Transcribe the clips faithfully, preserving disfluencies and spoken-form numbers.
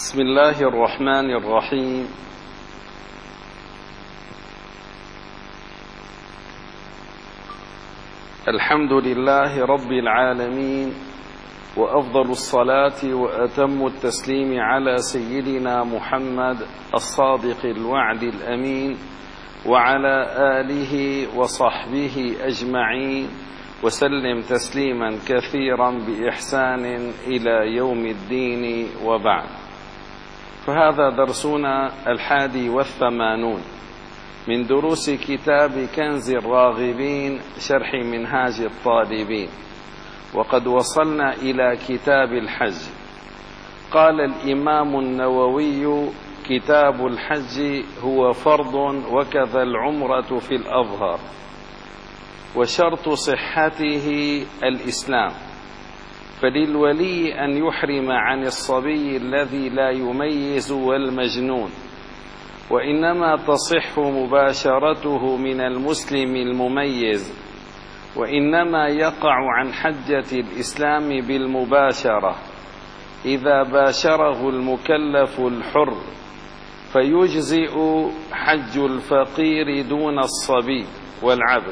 بسم الله الرحمن الرحيم. الحمد لله رب العالمين، وأفضل الصلاة وأتم التسليم على سيدنا محمد الصادق الوعد الأمين، وعلى آله وصحبه أجمعين، وسلم تسليما كثيرا بإحسان إلى يوم الدين، وبعد. فهذا درسنا الحادي والثمانون من دروس كتاب كنز الراغبين شرح منهاج الطالبين، وقد وصلنا إلى كتاب الحج. قال الإمام النووي: كتاب الحج هو فرض وكذا العمرة في الأظهر، وشرط صحته الإسلام، فللولي أن يحرم عن الصبي الذي لا يميز والمجنون، وإنما تصح مباشرته من المسلم المميز، وإنما يقع عن حجة الإسلام بالمباشرة إذا باشره المكلف الحر، فيجزئ حج الفقير دون الصبي والعبد.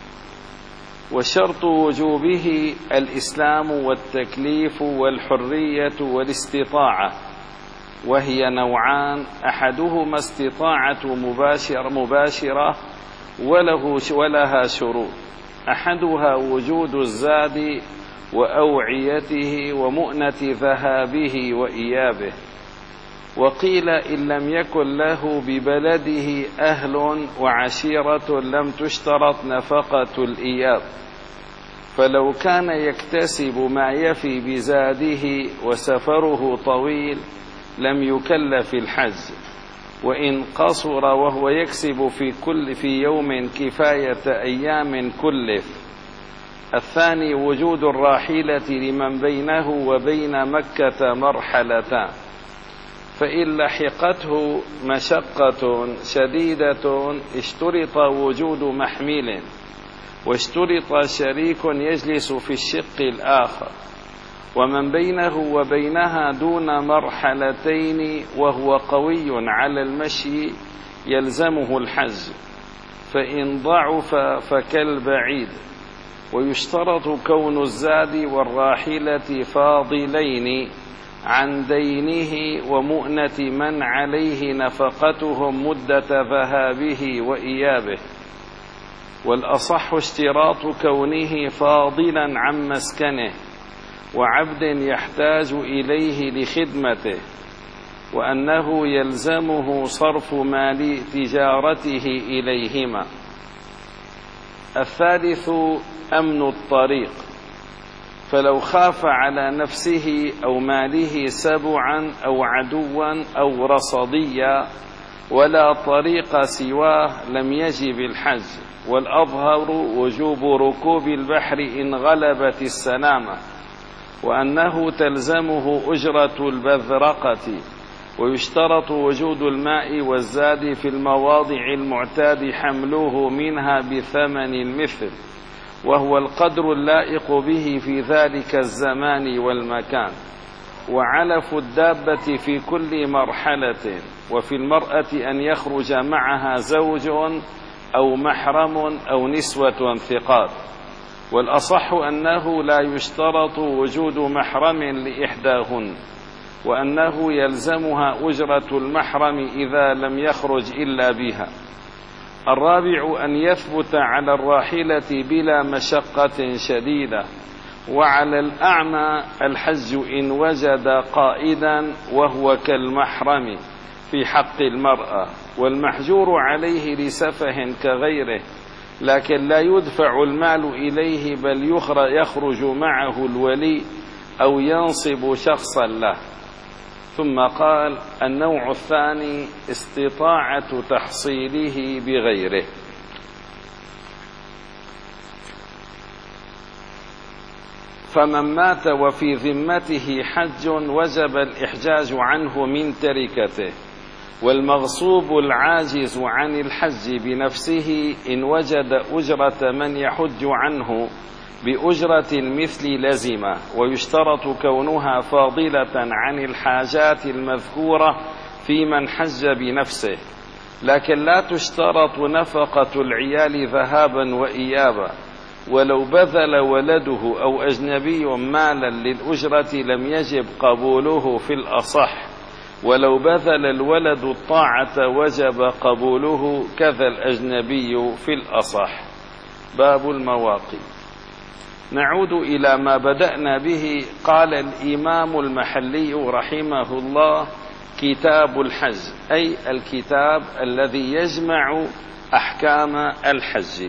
وشرط وجوبه الإسلام والتكليف والحرية والاستطاعة، وهي نوعان: أحدهما استطاعة مباشرة, مباشرة وله ولها شروط. أحدها وجود الزاد وأوعيته ومؤنة ذهابه وإيابه. وقيل إن لم يكن له ببلده أهل وعشيرة لم تشترط نفقة الإياب، فلو كان يكتسب ما يفي بزاده وسفره طويل لم يكلف الحج، وإن قصر وهو يكسب في كل في يوم كفاية أيام كلف. الثاني وجود الراحلة لمن بينه وبين مكة مرحلتان، فإن لحقته مشقة شديدة اشترط وجود محمل، واشترط شريك يجلس في الشق الآخر، ومن بينه وبينها دون مرحلتين وهو قوي على المشي يلزمه الحج، فإن ضعف فكالبعيد. ويشترط كون الزاد والراحلة فاضلين عن دينه ومؤنة من عليه نفقتهم مدة ذهابه وإيابه، والأصح اشتراط كونه فاضلا عن مسكنه وعبد يحتاج إليه لخدمته، وأنه يلزمه صرف مال تجارته إليهما. الثالث أمن الطريق، فلو خاف على نفسه أو ماله سبعا أو عدوا أو رصديا ولا طريق سواه لم يجب الحج. والأظهر وجوب ركوب البحر إن غلبت السلامة، وأنه تلزمه أجرة البذرقة، ويشترط وجود الماء والزاد في المواضع المعتاد حمله منها بثمن المثل، وهو القدر اللائق به في ذلك الزمان والمكان. وعلف الدابة في كل مرحلة، وفي المرأة أن يخرج معها زوج أو محرم أو نسوة ثقات. والأصح أنه لا يشترط وجود محرم لإحداهن، وأنه يلزمها أجرة المحرم إذا لم يخرج إلا بها. الرابع أن يثبت على الراحلة بلا مشقة شديدة. وعلى الأعمى الحج إن وجد قائدا وهو كالمحرم في حق المرأة، والمحجور عليه لسفه كغيره، لكن لا يدفع المال إليه بل يخرج معه الولي أو ينصب شخصا له. ثم قال: النوع الثاني استطاعة تحصيله بغيره. فمن مات وفي ذمته حج وجب الإحجاج عنه من تركته، والمغصوب العاجز عن الحج بنفسه إن وجد أجرة من يحج عنه بأجرة المثل لزمة، ويشترط كونها فاضلة عن الحاجات المذكورة في من حج بنفسه، لكن لا تشترط نفقة العيال ذهابا وإيابا، ولو بذل ولده أو أجنبي مالا للأجرة لم يجب قبوله في الأصح، ولو بذل الولد الطاعة وجب قبوله كذا الأجنبي في الأصح. باب المواقيت. نعود إلى ما بدأنا به. قال الإمام المحلي رحمه الله: كتاب الحج، أي الكتاب الذي يجمع أحكام الحج.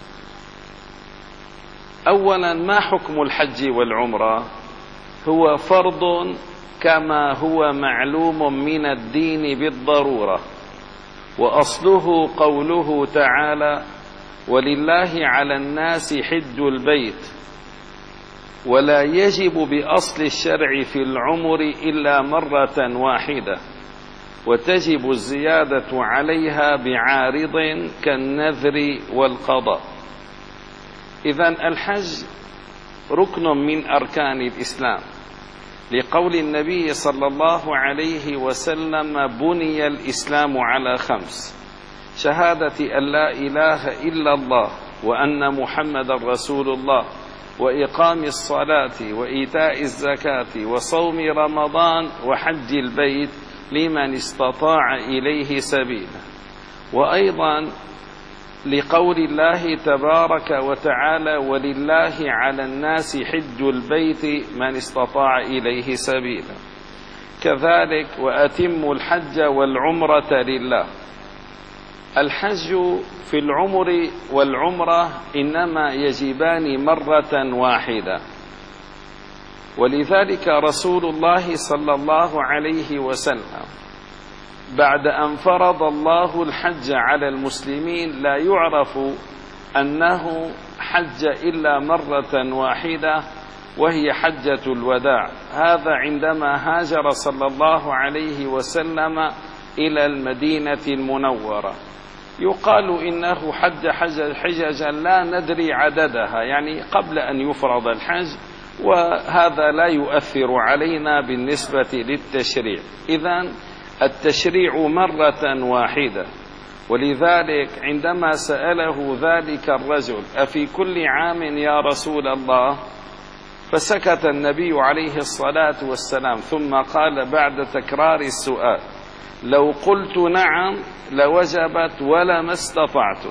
أولا، ما حكم الحج والعمرة؟ هو فرض كما هو معلوم من الدين بالضرورة، وأصله قوله تعالى: ولله على الناس حج البيت، ولا يجب بأصل الشرع في العمر إلا مرة واحدة، وتجب الزيادة عليها بعارض كالنذر والقضاء. إذن الحج ركن من أركان الإسلام، لقول النبي صلى الله عليه وسلم: بني الإسلام على خمس: شهادة أن لا إله إلا الله وأن محمد رسول الله، وإقام الصلاة وإيتاء الزكاة وصوم رمضان وحج البيت لمن استطاع إليه سبيلا. وأيضا لقول الله تبارك وتعالى: ولله على الناس حج البيت من استطاع إليه سبيلا. كذلك: وأتموا الحج والعمرة لله. الحج في العمر والعمرة إنما يجبان مرة واحدة، ولذلك رسول الله صلى الله عليه وسلم بعد أن فرض الله الحج على المسلمين لا يعرف أنه حج إلا مرة واحدة، وهي حجة الوداع. هذا عندما هاجر صلى الله عليه وسلم إلى المدينة المنورة. يقال إنه حج حججا لا ندري عددها، يعني قبل أن يفرض الحج، وهذا لا يؤثر علينا بالنسبة للتشريع. إذن التشريع مرة واحدة. ولذلك عندما سأله ذلك الرجل: أفي كل عام يا رسول الله؟ فسكت النبي عليه الصلاة والسلام، ثم قال بعد تكرار السؤال: لو قلت نعم لوجبت ولما استطعت.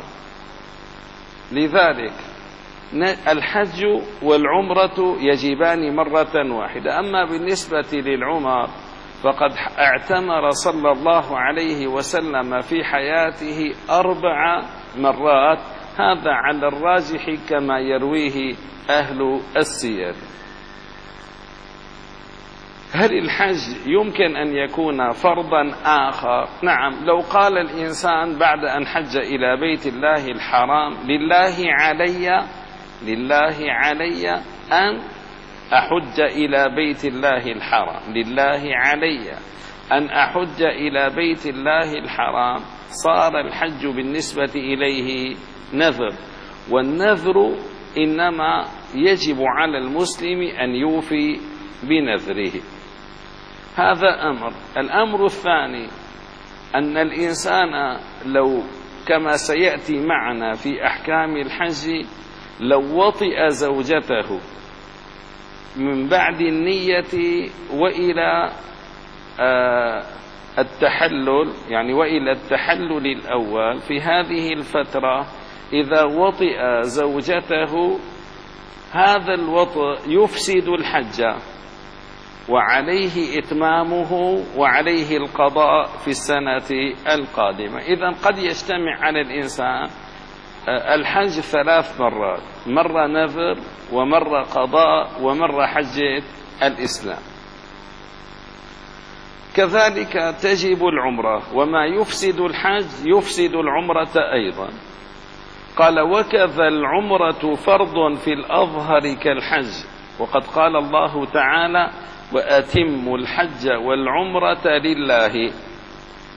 لذلك الحج والعمرة يجبان مرة واحدة. أما بالنسبة للعمر فقد اعتمر صلى الله عليه وسلم في حياته أربع مرات، هذا على الراجح كما يرويه أهل السير. هل الحج يمكن أن يكون فرضا آخر؟ نعم، لو قال الإنسان بعد أن حج إلى بيت الله الحرام: لله علي لله علي أن أحج إلى بيت الله الحرام، لله علي أن أحج إلى بيت الله الحرام، صار الحج بالنسبة إليه نذر، والنذر إنما يجب على المسلم أن يوفي بنذره. هذا أمر. الأمر الثاني أن الإنسان لو كما سيأتي معنا في أحكام الحج لو وطئ زوجته من بعد النية وإلى التحلل، يعني وإلى التحلل الأول، في هذه الفترة إذا وطئ زوجته هذا الوطء يفسد الحج، وعليه إتمامه وعليه القضاء في السنة القادمة. إذن قد يجتمع على الإنسان الحج ثلاث مرات: مرة نذر، ومرة قضاء، ومرة حجة الإسلام. كذلك تجب العمرة، وما يفسد الحج يفسد العمرة أيضا. قال: وكذا العمرة فرض في الأظهر كالحج، وقد قال الله تعالى: وأتموا الحج والعمرة لله،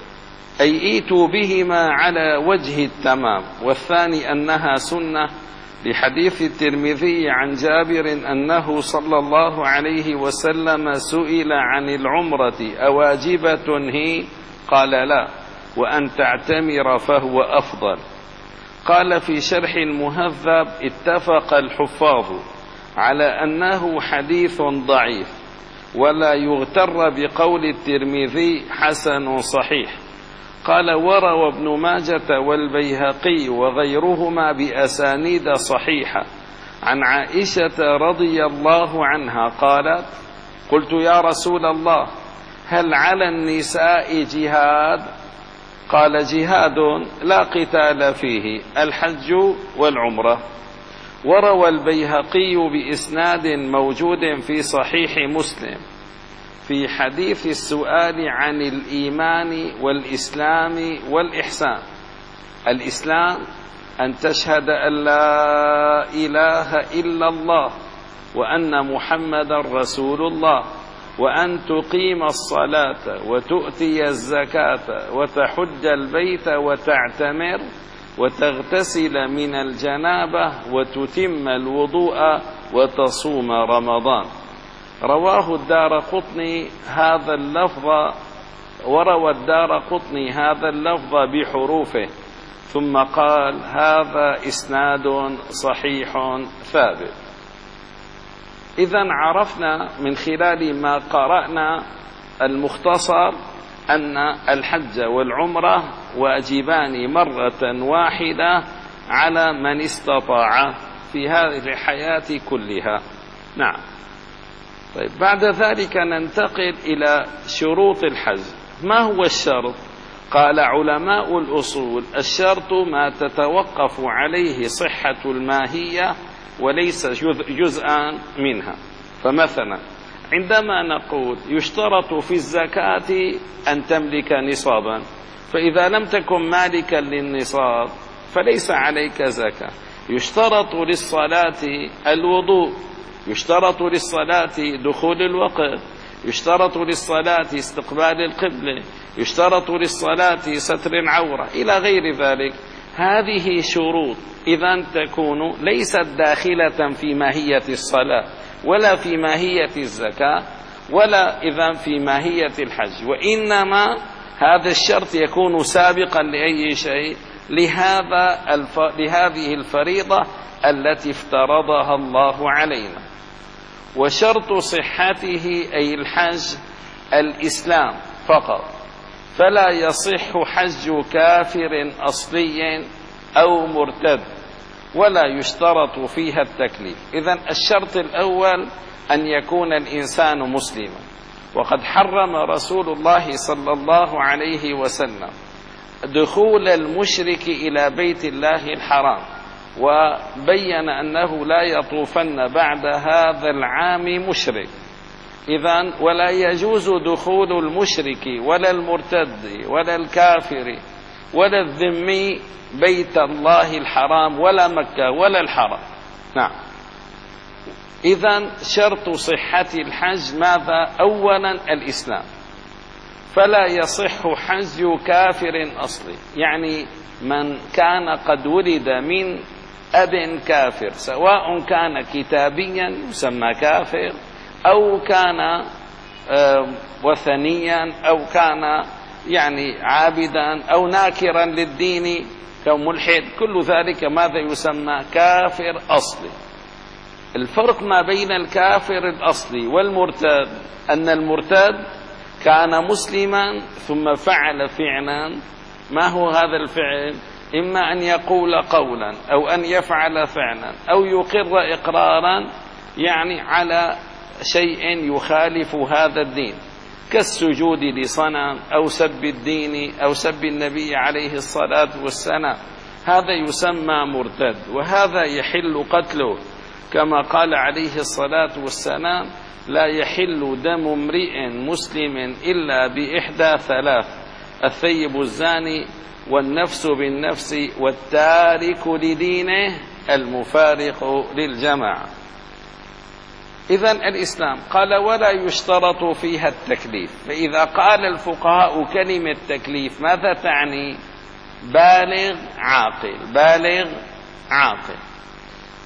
أي ايتوا بهما على وجه التمام. والثاني أنها سنة، لحديث الترمذي عن جابر أنه صلى الله عليه وسلم سئل عن العمرة أواجبة هي؟ قال لا، وأن تعتمر فهو أفضل. قال في شرح المهذب: اتفق الحفاظ على أنه حديث ضعيف، ولا يغتر بقول الترمذي حسن صحيح. قال: وروى ابن ماجة والبيهقي وغيرهما بأسانيد صحيحة عن عائشة رضي الله عنها قالت: قلت يا رسول الله هل على النساء جهاد؟ قال: جهاد لا قتال فيه، الحج والعمرة. وروى البيهقي بإسناد موجود في صحيح مسلم في حديث السؤال عن الإيمان والإسلام والإحسان: الإسلام أن تشهد أن لا إله إلا الله وأن محمدا رسول الله، وأن تقيم الصلاة وتؤتي الزكاة وتحج البيت وتعتمر وتغتسل من الجنابة وتتم الوضوء وتصوم رمضان. رواه الدارقطني هذا اللفظ وروى الدارقطني هذا اللفظ بحروفه، ثم قال: هذا إسناد صحيح ثابت. إذن عرفنا من خلال ما قرأنا المختصر أن الحج والعمرة واجبان مرة واحدة على من استطاع في هذه الحياة كلها. نعم. طيب، بعد ذلك ننتقل إلى شروط الحج. ما هو الشرط؟ قال علماء الأصول: الشرط ما تتوقف عليه صحة الماهية وليس جزءا منها. فمثلا عندما نقول يشترط في الزكاة أن تملك نصابا، فإذا لم تكن مالكا للنصاب فليس عليك زكاة. يشترط للصلاة الوضوء، يشترط للصلاة دخول الوقت، يشترط للصلاة استقبال القبلة، يشترط للصلاة ستر العورة إلى غير ذلك. هذه شروط إذن تكون ليست داخلة في ماهية الصلاة ولا في ماهية الزكاة ولا إذن في ماهية الحج، وإنما هذا الشرط يكون سابقا لأي شيء؟ لهذا الف... لهذه الفريضة التي افترضها الله علينا. وشرط صحته أي الحج الإسلام فقط، فلا يصح حج كافر أصلي أو مرتد، ولا يشترط فيها التكليف. إذن الشرط الأول أن يكون الإنسان مسلما، وقد حرم رسول الله صلى الله عليه وسلم دخول المشرك إلى بيت الله الحرام، وبين أنه لا يطوفن بعد هذا العام مشرك. إذن ولا يجوز دخول المشرك ولا المرتد ولا الكافر ولا الذمي بيت الله الحرام ولا مكة ولا الحرم. نعم. إذن شرط صحة الحج ماذا؟ أولا الإسلام، فلا يصح حج كافر أصلي، يعني من كان قد ولد من أب كافر، سواء كان كتابيا يسمى كافر أو كان وثنيا أو كان يعني عابدا أو ناكرا للدين كملحد، كل ذلك ماذا يسمى؟ كافر أصلي. الفرق ما بين الكافر الأصلي والمرتد أن المرتد كان مسلما ثم فعل فعلا. ما هو هذا الفعل؟ إما أن يقول قولا أو أن يفعل فعلا أو يقر إقرارا يعني على شيء يخالف هذا الدين، كالسجود لصنم أو سب الدين أو سب النبي عليه الصلاة والسلام. هذا يسمى مرتد، وهذا يحل قتله، كما قال عليه الصلاة والسلام: لا يحل دم امرئ مسلم إلا بإحدى ثلاث: الثيب الزاني والنفس بالنفس والتارك لدينه المفارق للجماعة. إذن الإسلام قال: ولا يشترط فيها التكليف. فإذا قال الفقهاء كلمة تكليف ماذا تعني؟ بالغ عاقل، بالغ عاقل.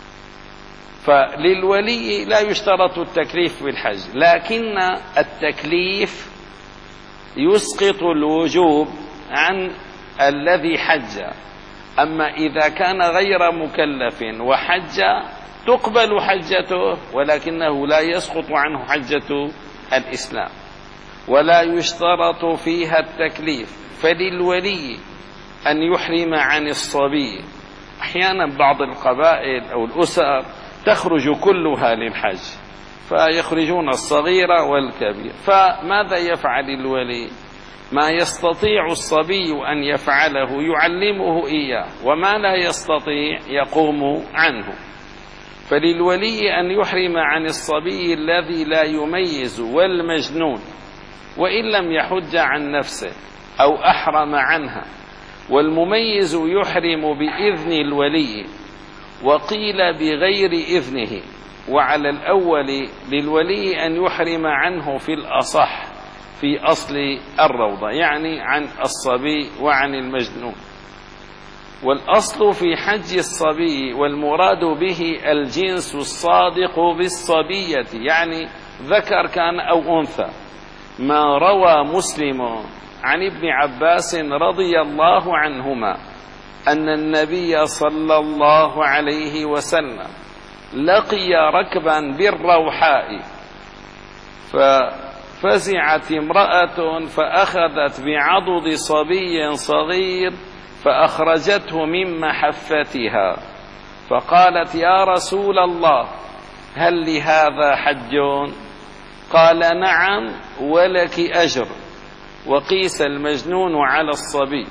فللولي لا يشترط التكليف بالحج، لكن التكليف يسقط الوجوب عن الذي حج. أما إذا كان غير مكلف وحج تقبل حجته، ولكنه لا يسقط عنه حجة الإسلام، ولا يشترط فيها التكليف. فللولي أن يحرم عن الصبي. أحيانا بعض القبائل أو الأسر تخرج كلها للحج، فيخرجون الصغير والكبير، فماذا يفعل الولي؟ ما يستطيع الصبي أن يفعله يعلمه إياه، وما لا يستطيع يقوم عنه. فللولي أن يحرم عن الصبي الذي لا يميز والمجنون، وإن لم يحج عن نفسه أو أحرم عنها. والمميز يحرم بإذن الولي، وقيل بغير إذنه. وعلى الأول للولي أن يحرم عنه في الأصح في أصل الروضة، يعني عن الصبي وعن المجنون. والأصل في حج الصبي والمراد به الجنس الصادق بالصبية، يعني ذكر كان أو أنثى. ما روى مسلم عن ابن عباس رضي الله عنهما أن النبي صلى الله عليه وسلم لقي ركبا بالروحاء، ففزعت امرأة فأخذت بعضد صبي صغير فأخرجته من محفتها، فقالت: يا رسول الله، هل لهذا حج؟ قال: نعم، ولك أجر. وقيس المجنون على الصبي.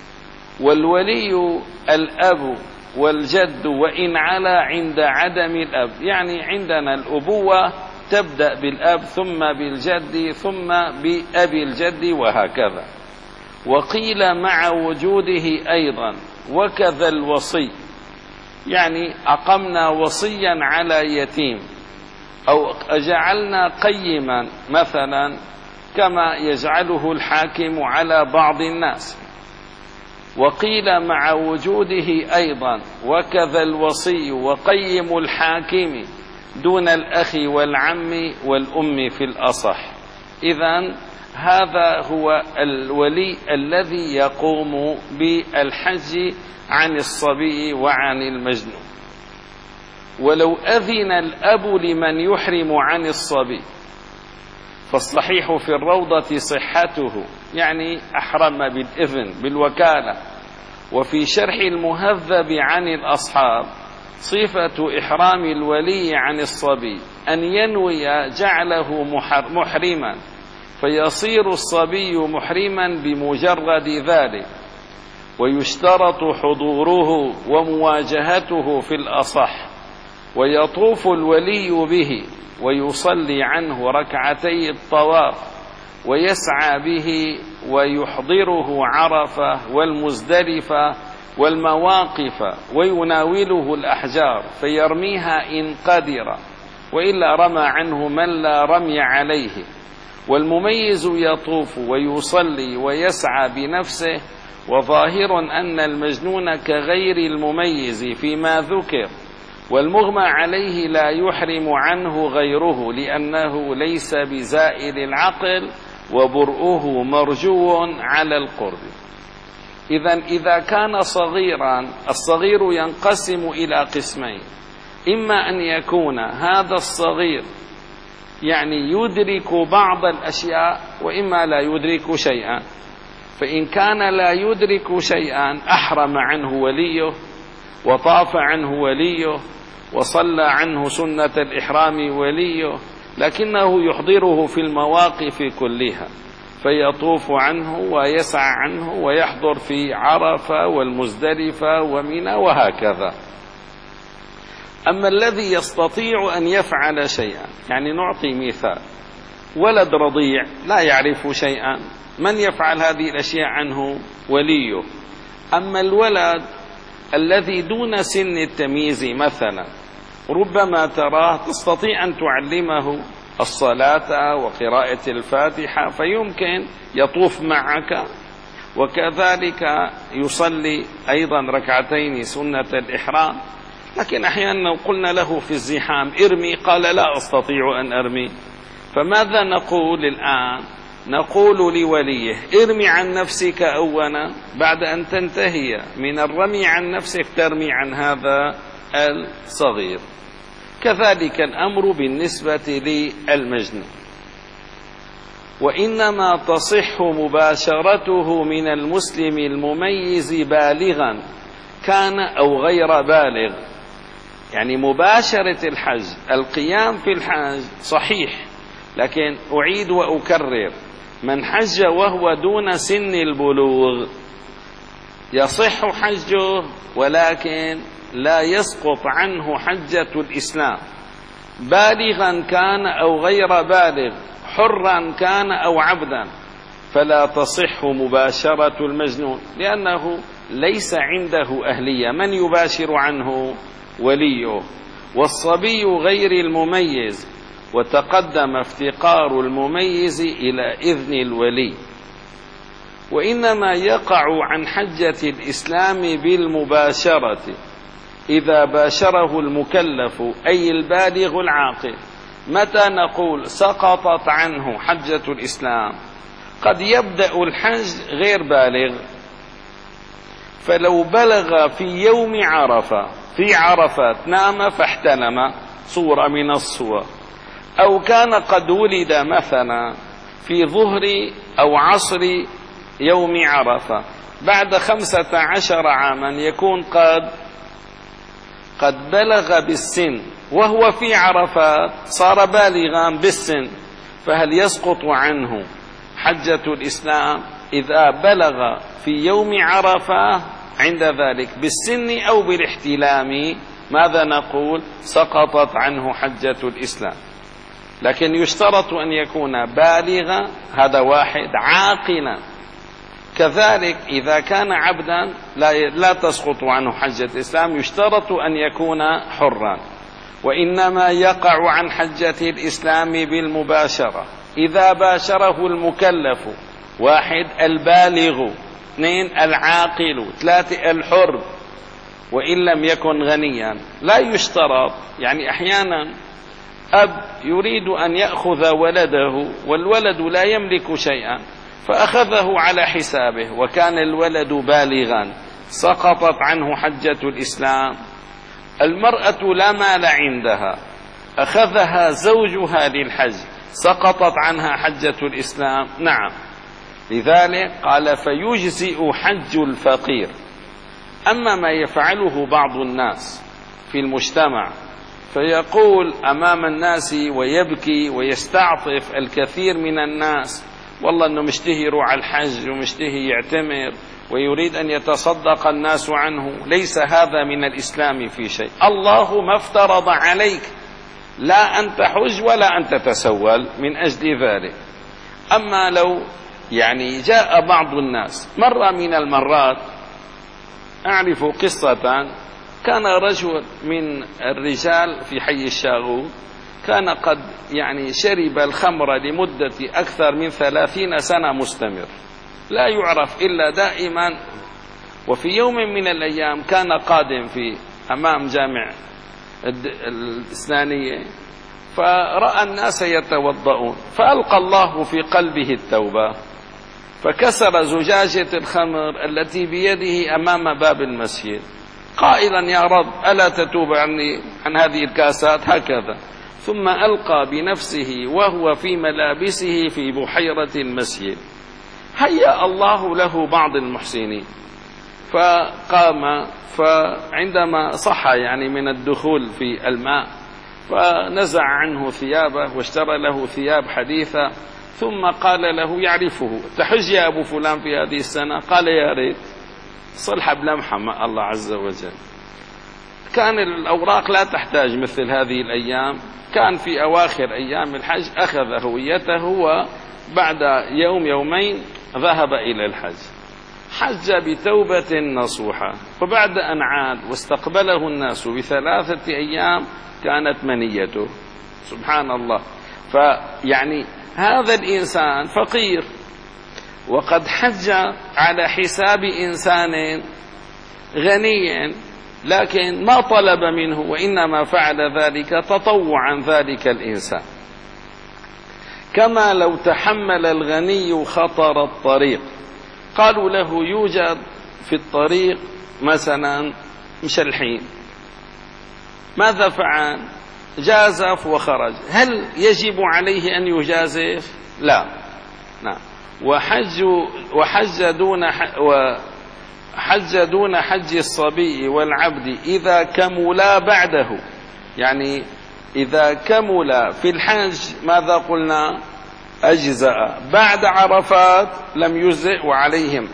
والولي الأب والجد وإن علا عند عدم الأب، يعني عندنا الأبوة تبدأ بالأب ثم بالجد ثم بأبي الجد وهكذا. وقيل مع وجوده أيضا، وكذا الوصي، يعني أقمنا وصيا على يتيم، أو جعلنا قيما مثلا كما يجعله الحاكم على بعض الناس. وقيل مع وجوده أيضا، وكذا الوصي وقيم الحاكم دون الأخ والعم والأم في الأصح. إذن هذا هو الولي الذي يقوم بالحج عن الصبي وعن المجنون. ولو أذن الأب لمن يحرم عن الصبي فالصحيح في الروضة صحته، يعني أحرم بالإذن بالوكالة. وفي شرح المهذب عن الأصحاب صفة إحرام الولي عن الصبي أن ينوي جعله محرما، فيصير الصبي محرما بمجرد ذلك. ويشترط حضوره ومواجهته في الأصح، ويطوف الولي به ويصلي عنه ركعتي الطواف، ويسعى به ويحضره عرفة والمزدلفة والمواقف، ويناوله الأحجار فيرميها إن قدر، وإلا رمى عنه من لا رمي عليه. والمميز يطوف ويصلي ويسعى بنفسه. وظاهر أن المجنون كغير المميز فيما ذكر، والمغمى عليه لا يحرم عنه غيره، لأنه ليس بزائل العقل وبرؤه مرجو على القرب. إذن إذا كان صغيرا، الصغير ينقسم إلى قسمين: إما أن يكون هذا الصغير يعني يدرك بعض الأشياء، وإما لا يدرك شيئا. فإن كان لا يدرك شيئا أحرم عنه وليه، وطاف عنه وليه، وصلى عنه سنة الإحرام وليه، لكنه يحضره في المواقف كلها، فيطوف عنه ويسعى عنه ويحضر في عرفة والمزدلفة ومنى وهكذا. أما الذي يستطيع أن يفعل شيئا، يعني نعطي مثال: ولد رضيع لا يعرف شيئا، من يفعل هذه الأشياء عنه؟ وليه. أما الولد الذي دون سن التمييز مثلا، ربما تراه تستطيع أن تعلمه الصلاة وقراءة الفاتحة، فيمكن يطوف معك، وكذلك يصلي أيضا ركعتين سنة الإحرام. لكن أحيانا قلنا له في الزحام ارمي، قال لا أستطيع أن أرمي. فماذا نقول الآن؟ نقول لوليه ارمي عن نفسك أولا، بعد أن تنتهي من الرمي عن نفسك ترمي عن هذا الصغير. كذلك الأمر بالنسبة للمجنون، وإنما تصح مباشرته من المسلم المميز بالغا كان أو غير بالغ. يعني مباشرة الحج، القيام في الحج صحيح، لكن أعيد وأكرر، من حج وهو دون سن البلوغ يصح حجه، ولكن لا يسقط عنه حجة الإسلام، بالغا كان أو غير بالغ، حرا كان أو عبدا، فلا تصح مباشرة المجنون لأنه ليس عنده أهلية، من يباشر عنه؟ وليه. والصبي غير المميز، وتقدم افتقار المميز إلى إذن الولي. وإنما يقع عن حجة الإسلام بالمباشرة إذا باشره المكلف أي البالغ العاقل. متى نقول سقطت عنه حجة الإسلام؟ قد يبدأ الحج غير بالغ، فلو بلغ في يوم عرفة، في عرفات نام فاحتلم، صورة من الصور، أو كان قد ولد مثلا في ظهر أو عصر يوم عرفة، بعد خمسة عشر عاما يكون قد قد بلغ بالسن، وهو في عرفات صار بالغا بالسن، فهل يسقط عنه حجة الإسلام إذا بلغ في يوم عرفة عند ذلك بالسن أو بالاحتلام؟ ماذا نقول؟ سقطت عنه حجة الإسلام، لكن يشترط أن يكون بالغا، هذا واحد، عاقلا. كذلك إذا كان عبدا لا لا تسقط عنه حجة الإسلام، يشترط أن يكون حرا. وإنما يقع عن حجة الإسلام بالمباشرة إذا باشره المكلف، واحد البالغ، اثنين العاقل، ثلاثة الحر، وإن لم يكن غنيا. لا يشترط، يعني أحيانا أب يريد أن يأخذ ولده والولد لا يملك شيئا، فأخذه على حسابه وكان الولد بالغا، سقطت عنه حجة الإسلام. المرأة لا مال عندها، أخذها زوجها للحج، سقطت عنها حجة الإسلام؟ نعم. لذلك قال فيجزئ حج الفقير. أما ما يفعله بعض الناس في المجتمع فيقول أمام الناس ويبكي ويستعطف الكثير من الناس، والله أنه مشتهي يروح على الحج ومشتهي يعتمر ويريد أن يتصدق الناس عنه، ليس هذا من الإسلام في شيء. الله ما افترض عليك لا أن تحج ولا أن تتسول من أجل ذلك. أما لو يعني جاء بعض الناس، مرة من المرات أعرف قصة، كان رجل من الرجال في حي الشاغوت كان قد يعني شرب الخمر لمدة أكثر من ثلاثين سنة مستمر، لا يعرف إلا دائما. وفي يوم من الأيام كان قادم في أمام جامع الإسلامية، فرأى الناس يتوضؤون، فألقى الله في قلبه التوبة، فكسر زجاجة الخمر التي بيده أمام باب المسجد قائلا يا رب ألا تتوب عني عن هذه الكاسات، هكذا. ثم ألقى بنفسه وهو في ملابسه في بحيرة المسجد. هيأ الله له بعض المحسنين فقام، فعندما صحى يعني من الدخول في الماء فنزع عنه ثيابه واشترى له ثياب حديثة، ثم قال له يعرفه، تحج يا أبو فلان في هذه السنة؟ قال يا ريت، صلح بلمحة مع الله عز وجل. كان الأوراق لا تحتاج مثل هذه الأيام، كان في أواخر أيام الحج أخذ هويته، وبعد يوم يومين ذهب إلى الحج، حج بتوبة نصوحة. وبعد أن عاد واستقبله الناس بثلاثة أيام كانت منيته، سبحان الله. فيعني هذا الإنسان فقير وقد حج على حساب إنسان غني، لكن ما طلب منه، وإنما فعل ذلك تطوعا ذلك الإنسان. كما لو تحمل الغني خطر الطريق، قالوا له يوجد في الطريق مثلا مشلحين، ماذا فعل؟ جازف وخرج. هل يجب عليه أن يجازف؟ لا. نعم. وحج وحج دون وحج دون حج الصبي والعبد إذا كملا بعده، يعني إذا كمل في الحج ماذا قلنا؟ أجزأ. بعد عرفات لم يجزئ وعليهم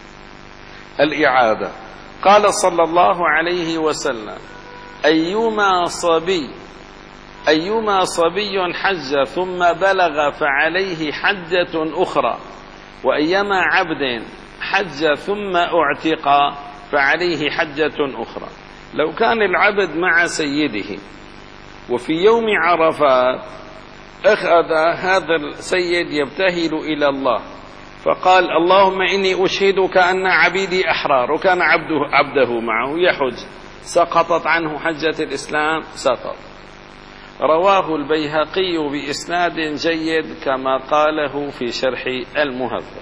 الإعادة. قال صلى الله عليه وسلم: أيما صبي أيما صبي حج ثم بلغ فعليه حجة أخرى، وأيما عبد حج ثم اعتق فعليه حجة أخرى. لو كان العبد مع سيده وفي يوم عرفات أخذ هذا السيد يبتهل إلى الله فقال: اللهم إني أشهدك أن عبيدي أحرار، وكان عبده, عبده معه يحج، سقطت عنه حجة الإسلام؟ سقط. رواه البيهقي بإسناد جيد كما قاله في شرح المهذب.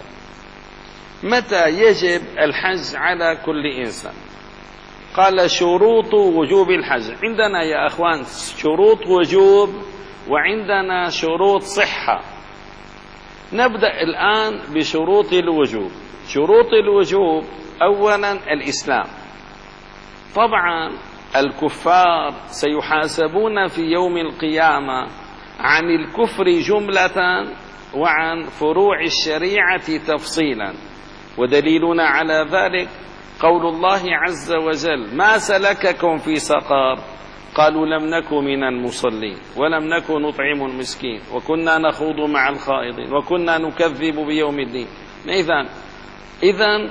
متى يجب الحج على كل إنسان؟ قال: شروط وجوب الحج. عندنا يا أخوان شروط وجوب وعندنا شروط صحة. نبدأ الآن بشروط الوجوب. شروط الوجوب: أولا الإسلام. طبعا الكفار سيحاسبون في يوم القيامة عن الكفر جملة وعن فروع الشريعة تفصيلا، ودليلنا على ذلك قول الله عز وجل: ما سلككم في سقر؟ قالوا لم نكن من المصلين ولم نكن نطعم المسكين وكنا نخوض مع الخائضين وكنا نكذب بيوم الدين. إذن إذن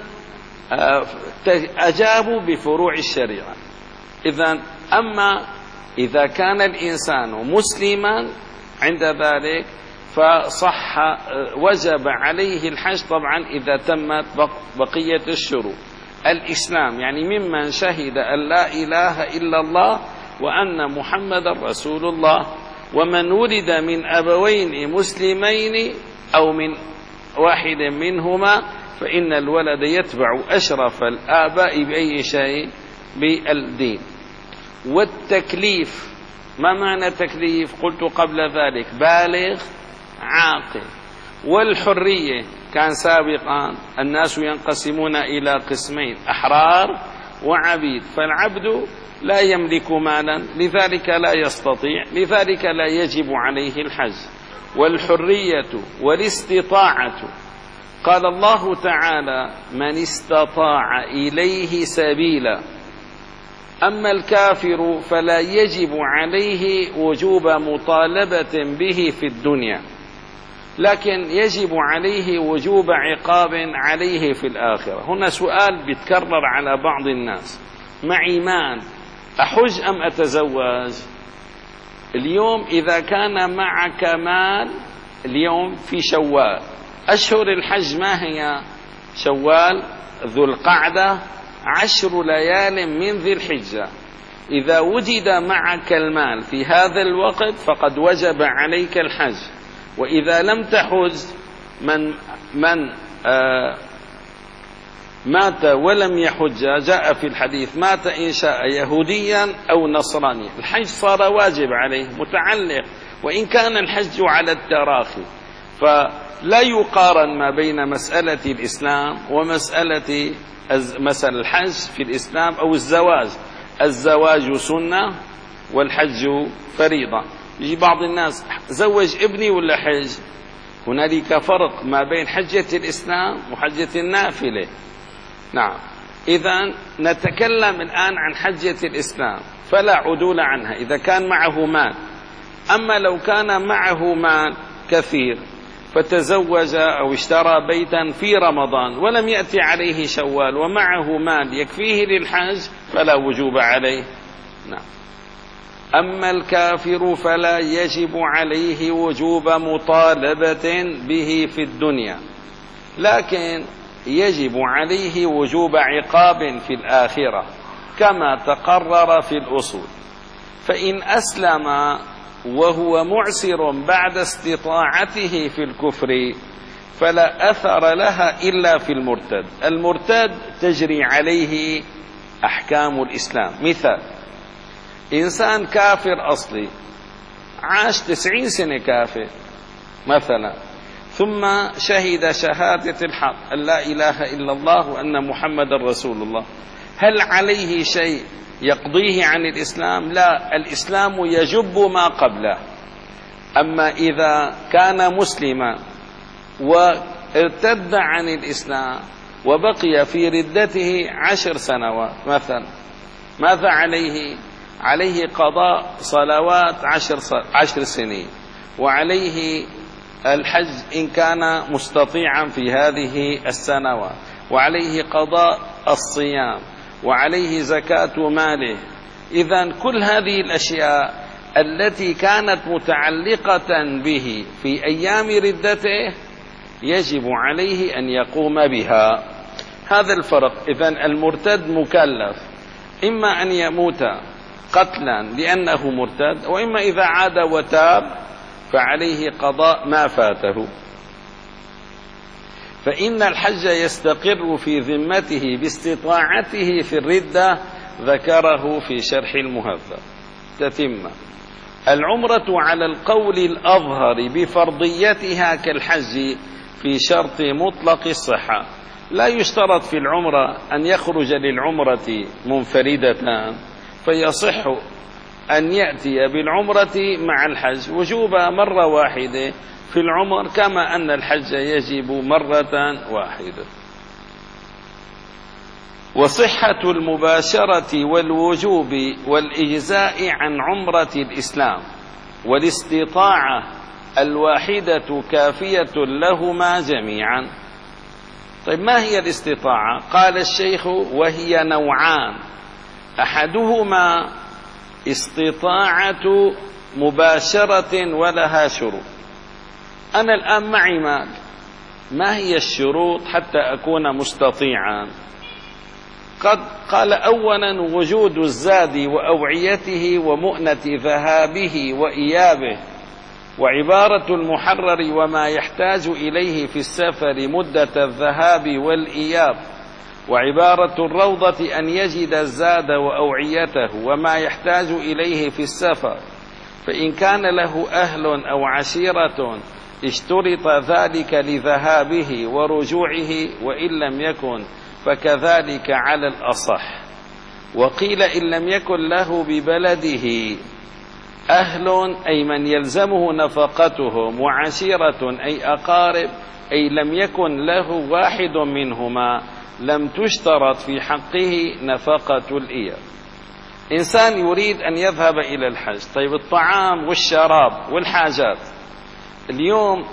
أجابوا بفروع الشريعة. إذن أما إذا كان الإنسان مسلما عند ذلك فصح وجب عليه الحج طبعا إذا تمت بقية الشروط. الإسلام يعني ممن شهد أن لا إله إلا الله وأن محمد رسول الله، ومن ولد من أبوين مسلمين أو من واحد منهما فإن الولد يتبع أشرف الآباء بأي شيء؟ بالدين. والتكليف، ما معنى تكليف؟ قلت قبل ذلك: بالغ عاقل. والحرية كان سابقا الناس ينقسمون إلى قسمين: أحرار وعبيد، فالعبد لا يملك مالا لذلك لا يستطيع، لذلك لا يجب عليه الحج. والحرية والاستطاعة، قال الله تعالى: من استطاع إليه سبيلا. أما الكافر فلا يجب عليه وجوب مطالبة به في الدنيا، لكن يجب عليه وجوب عقاب عليه في الآخرة. هنا سؤال بيتكرر على بعض الناس: معي مال أحج أم أتزوج؟ اليوم إذا كان معك مال، اليوم في شوال، أشهر الحج ما هي؟ شوال، ذو القعدة، عشر ليال من ذي الحجة. إذا وجد معك المال في هذا الوقت فقد وجب عليك الحج. وإذا لم تحج، من من آه مات ولم يحج، جاء في الحديث: مات إن شاء يهوديا أو نصرانيا. الحج صار واجب عليه متعلق، وإن كان الحج على التراخي. فلا يقارن ما بين مسألة الإسلام ومسألة مثل الحج في الإسلام أو الزواج. الزواج سنة والحج فريضة. يجي بعض الناس: زوج ابني ولا حج؟ هنالك فرق ما بين حجة الإسلام وحجة النافلة. نعم. إذن نتكلم الآن عن حجة الإسلام، فلا عدول عنها إذا كان معه مال. أما لو كان معه مال كثير فتزوج أو اشترى بيتا في رمضان ولم يأتي عليه شوال ومعه مال يكفيه للحج فلا وجوب عليه. نعم. أما الكافر فلا يجب عليه وجوب مطالبة به في الدنيا، لكن يجب عليه وجوب عقاب في الآخرة. كما تقرر في الأصول. فإن أسلم وهو معسر بعد استطاعته في الكفر فلا أثر لها إلا في المرتد. المرتد تجري عليه أحكام الإسلام. مثال: إنسان كافر أصلي عاش تسعين سنة كافر مثلا، ثم شهد شهادة الحق أن لا إله إلا الله وأن محمد رسول الله، هل عليه شيء يقضيه عن الإسلام؟ لا، الإسلام يجب ما قبله. أما إذا كان مسلما وارتد عن الإسلام وبقي في ردته عشر سنوات مثلا، ماذا عليه؟ عليه قضاء صلوات عشر, عشر سنين، وعليه الحج إن كان مستطيعا في هذه السنوات، وعليه قضاء الصيام، وعليه زكاة ماله. إذن كل هذه الأشياء التي كانت متعلقة به في أيام ردته يجب عليه أن يقوم بها. هذا الفرق. إذن المرتد مكلف إما أن يموت قتلا لأنه مرتد، وإما إذا عاد وتاب فعليه قضاء ما فاته. فإن الحج يستقر في ذمته باستطاعته في الردة، ذكره في شرح المهذب. تتم. العمرة على القول الأظهر بفرضيتها كالحج في شرط مطلق الصحة. لا يشترط في العمرة أن يخرج للعمرة منفردة، فيصح أن يأتي بالعمرة مع الحج وجوبا مرة واحدة في العمر، كما أن الحج يجب مرة واحدة. وصحة المباشرة والوجوب والإجزاء عن عمرة الإسلام والاستطاعة الواحدة كافية لهما جميعا. طيب، ما هي الاستطاعة؟ قال الشيخ: وهي نوعان، أحدهما استطاعة مباشرة ولها شروط. أنا الآن معي مال، ما هي الشروط حتى أكون مستطيعا؟ قد قال: أولا وجود الزاد وأوعيته ومؤنة ذهابه وإيابه، وعبارة المحرر وما يحتاج إليه في السفر مدة الذهاب والإياب، وعبارة الروضة أن يجد الزاد وأوعيته وما يحتاج إليه في السفر، فإن كان له أهل أو عشيرة اشترط ذلك لذهابه ورجوعه، وإن لم يكن فكذلك على الأصح. وقيل إن لم يكن له ببلده أهل أي من يلزمه نفقتهم، وعشيرة أي أقارب، أي لم يكن له واحد منهما، لم تشترط في حقه نفقة الإياب. إنسان يريد أن يذهب إلى الحج، طيب الطعام والشراب والحاجات. اليوم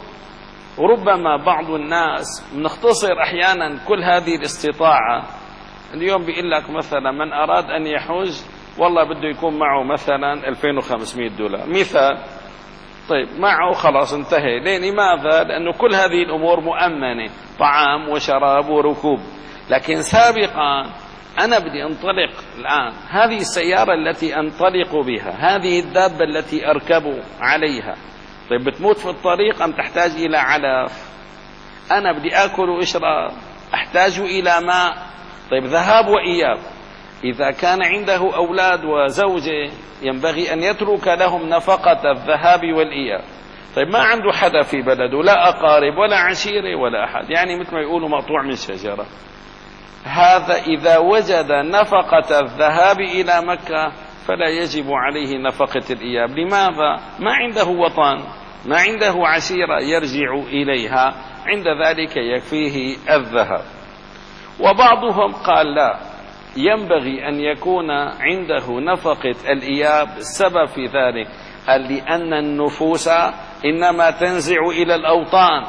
ربما بعض الناس بنختصر أحيانا كل هذه الاستطاعة. اليوم بيقول لك مثلا من أراد أن يحج والله بده يكون معه مثلا ألفين وخمسمائة دولار مثال. طيب معه خلاص انتهى. ليه؟ لماذا؟ لأنه كل هذه الأمور مؤمنة، طعام وشراب وركوب. لكن سابقا أنا بدي أنطلق الآن، هذه السيارة التي أنطلق بها، هذه الدابة التي أركب عليها، طيب بتموت في الطريق أم تحتاج إلى علف؟ أنا بدي أكل وإشرب، أحتاج إلى ماء، طيب ذهاب وإياب. إذا كان عنده أولاد وزوجة ينبغي أن يترك لهم نفقة الذهاب والإياب. طيب ما عنده حدا في بلده، لا أقارب ولا عشيرة ولا أحد، يعني مثل ما يقولوا مقطوع من شجرة. هذا إذا وجد نفقة الذهاب إلى مكة فلا يجب عليه نفقة الإياب. لماذا؟ ما عنده وطن، ما عنده عشيرة يرجع إليها، عند ذلك يكفيه الذهاب. وبعضهم قال لا، ينبغي أن يكون عنده نفقة الإياب. السبب في ذلك قال لأن النفوس إنما تنزع إلى الأوطان،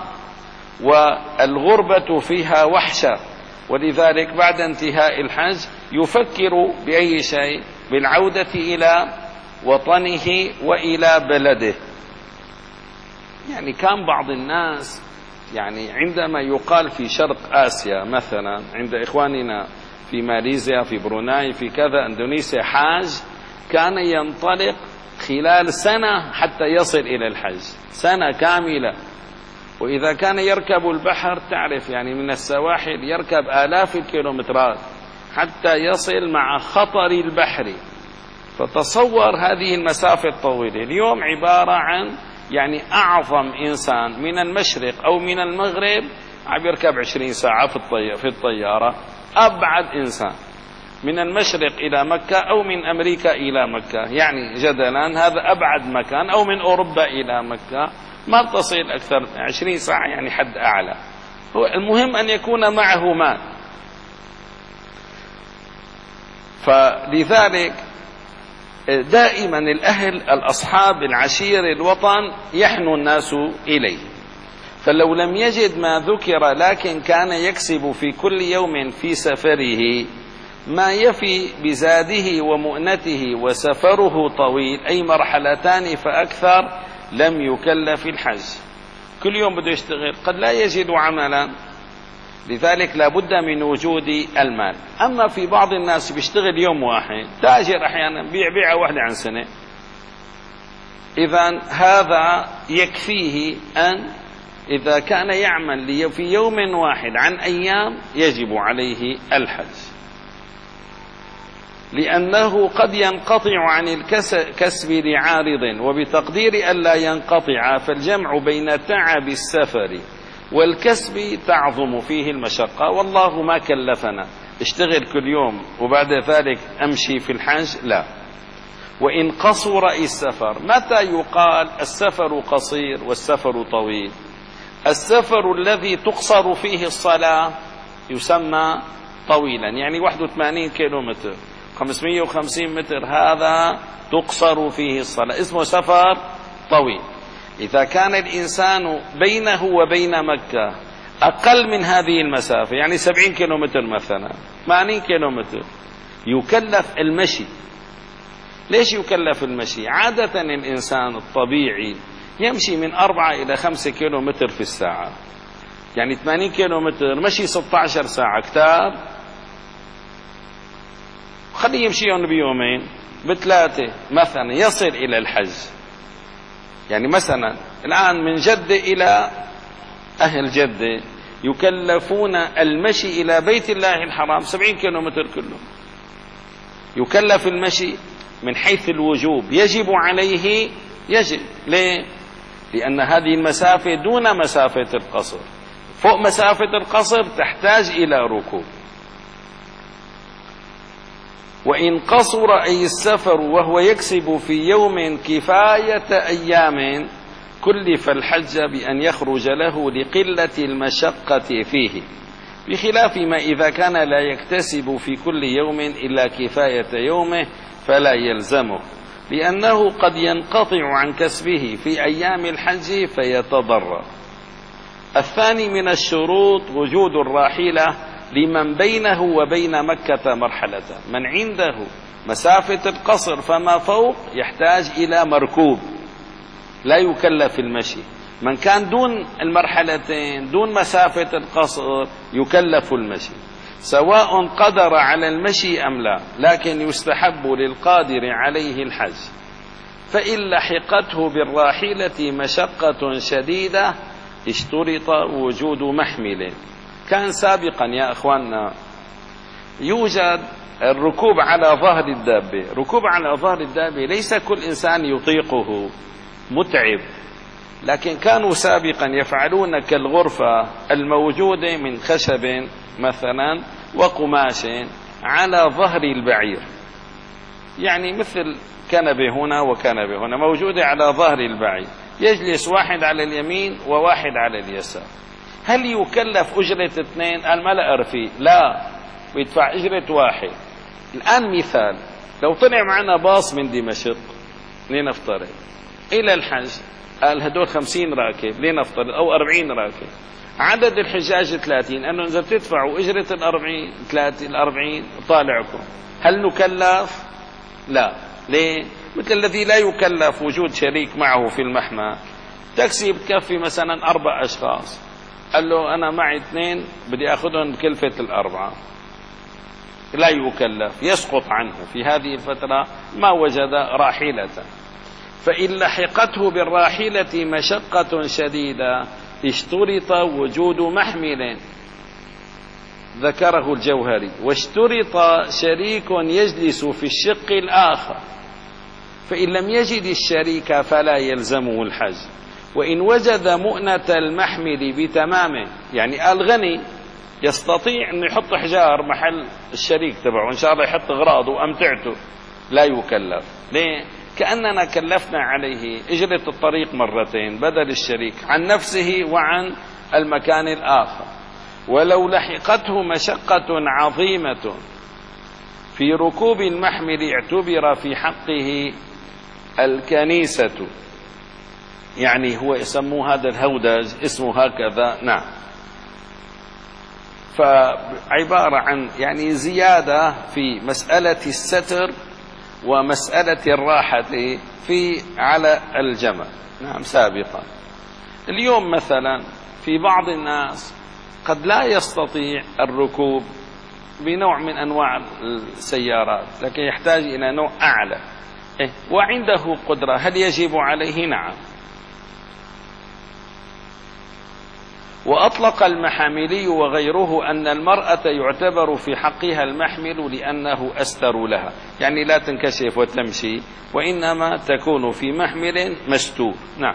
والغربة فيها وحشة، ولذلك بعد انتهاء الحج يفكر بأي شيء؟ بالعودة إلى وطنه وإلى بلده. يعني كان بعض الناس يعني عندما يقال في شرق آسيا مثلا عند إخواننا في ماليزيا، في بروناي، في كذا، اندونيسيا، حاج كان ينطلق خلال سنة حتى يصل إلى الحج، سنة كاملة. وإذا كان يركب البحر تعرف يعني من السواحل يركب آلاف الكيلومترات حتى يصل مع خطر البحر. فتصور هذه المسافة الطويلة. اليوم عبارة عن يعني أعظم إنسان من المشرق أو من المغرب عم يركب عشرين ساعة في الطيارة. أبعد إنسان من المشرق إلى مكة أو من أمريكا إلى مكة، يعني جدلا هذا أبعد مكان، أو من أوروبا إلى مكة ما تصل أكثر عشرين ساعة، يعني حد أعلى. هو المهم أن يكون معه مال. فلذلك دائما الأهل الأصحاب العشير الوطن يحنو الناس إليه. فلو لم يجد ما ذكر لكن كان يكسب في كل يوم في سفره ما يفي بزاده ومؤنته وسفره طويل أي مرحلتان فأكثر لم يكلف الحج. كل يوم بده يشتغل قد لا يجد عملا، لذلك لا بد من وجود المال. أما في بعض الناس بيشتغل يوم واحد، تاجر أحيانا بيع بيعة واحدة عن سنة، إذن هذا يكفيه أن إذا كان يعمل في يوم واحد عن أيام يجب عليه الحج، لأنه قد ينقطع عن الكسب لعارض، وبتقدير ألا ينقطع فالجمع بين تعب السفر والكسب تعظم فيه المشقة. والله ما كلفنا اشتغل كل يوم وبعد ذلك أمشي في الحج، لا. وإن قصر السفر، متى يقال السفر قصير والسفر طويل؟ السفر الذي تقصر فيه الصلاة يسمى طويلا، يعني واحد وثمانين كيلو متر، خمسمائة وخمسين متر، هذا تقصر فيه الصلاة، اسمه سفر طويل. إذا كان الإنسان بينه وبين مكة أقل من هذه المسافة، يعني سبعين كيلو متر مثلا، ثمانين كيلو متر، يكلف المشي. ليش يكلف المشي؟ عادة الإنسان الطبيعي يمشي من أربعة إلى خمسة كيلو متر في الساعة، يعني ثمانين كيلو متر مشي ستة عشر ساعة، كتار. خليه يمشيهم بيومين بثلاثة مثلا يصل إلى الحج. يعني مثلا الآن من جدة إلى أهل جدة يكلفون المشي إلى بيت الله الحرام سبعين كيلو متر كله، يكلف المشي من حيث الوجوب، يجب عليه، يجب. ليه؟ لأن هذه المسافة دون مسافة القصر، فوق مسافة القصر تحتاج إلى ركوب. وإن قصر أي السفر وهو يكسب في يوم كفاية أيام كلف الحج بأن يخرج له لقلة المشقة فيه، بخلاف ما إذا كان لا يكتسب في كل يوم إلا كفاية يومه فلا يلزمه، لأنه قد ينقطع عن كسبه في أيام الحج فيتضرر. الثاني من الشروط وجود الراحلة لمن بينه وبين مكة مرحلة. من عنده مسافة القصر فما فوق يحتاج إلى مركوب، لا يكلف المشي. من كان دون المرحلتين دون مسافة القصر يكلف المشي، سواء قدر على المشي أم لا، لكن يستحب للقادر عليه الحج. فإن لحقته بالراحلة مشقة شديدة اشترط وجود محمل. كان سابقا يا أخواننا يوجد الركوب على ظهر الدابة. ركوب على ظهر الدابة ليس كل إنسان يطيقه، متعب، لكن كانوا سابقا يفعلون كالغرفة الموجودة من خشب مثلا وقماش على ظهر البعير، يعني مثل كنبة هنا وكنبة هنا موجودة على ظهر البعير، يجلس واحد على اليمين وواحد على اليسار. هل يكلف أجرة اثنين؟ قال ما لا أرفي، لا، ويدفع أجرة واحد. الآن مثال، لو طلع معنا باص من دمشق لنفترض إلى الحج، قال هدول خمسين راكب لنفترض أو أربعين راكب، عدد الحجاج ثلاثين، أنه إذا بتدفعوا أجرة الأربعين ثلاثين الأربعين طالعكم، هل نكلف؟ لا. ليه؟ مثل الذي لا يكلف وجود شريك معه في المحمى. تاكسي بتكفي مثلا أربع أشخاص، قال له أنا معي اثنين بدي أخذهم بكلفة الأربعة، لا يكلف، يسقط عنه في هذه الفترة ما وجد راحلة. فإن لحقته بالراحلة مشقة شديدة اشترط وجود محمل، ذكره الجوهري، واشترط شريك يجلس في الشق الآخر، فإن لم يجد الشريك فلا يلزمه الحج. وإن وجد مؤنة المحمل بتمامه، يعني الغني يستطيع أن يحط حجار محل الشريك تبعه، إن شاء الله يحط أغراضه وأمتعته، لا يكلف. ليه؟ كأننا كلفنا عليه إجرة الطريق مرتين بدل الشريك عن نفسه وعن المكان الآخر. ولو لحقته مشقة عظيمة في ركوب المحمل اعتبر في حقه الكنيسة، يعني هو يسموه هذا الهودج اسمه هكذا، نعم، فعبارة عن يعني زيادة في مسألة الستر ومسألة الراحة في على الجمل، نعم، سابقا. اليوم مثلا في بعض الناس قد لا يستطيع الركوب بنوع من أنواع السيارات، لكن يحتاج إلى نوع أعلى، إيه؟ وعنده قدرة، هل يجب عليه؟ نعم. وأطلق المحاملي وغيره أن المرأة يعتبر في حقها المحمل لأنه أستر لها، يعني لا تنكشف وتمشي، وإنما تكون في محمل مستور، نعم.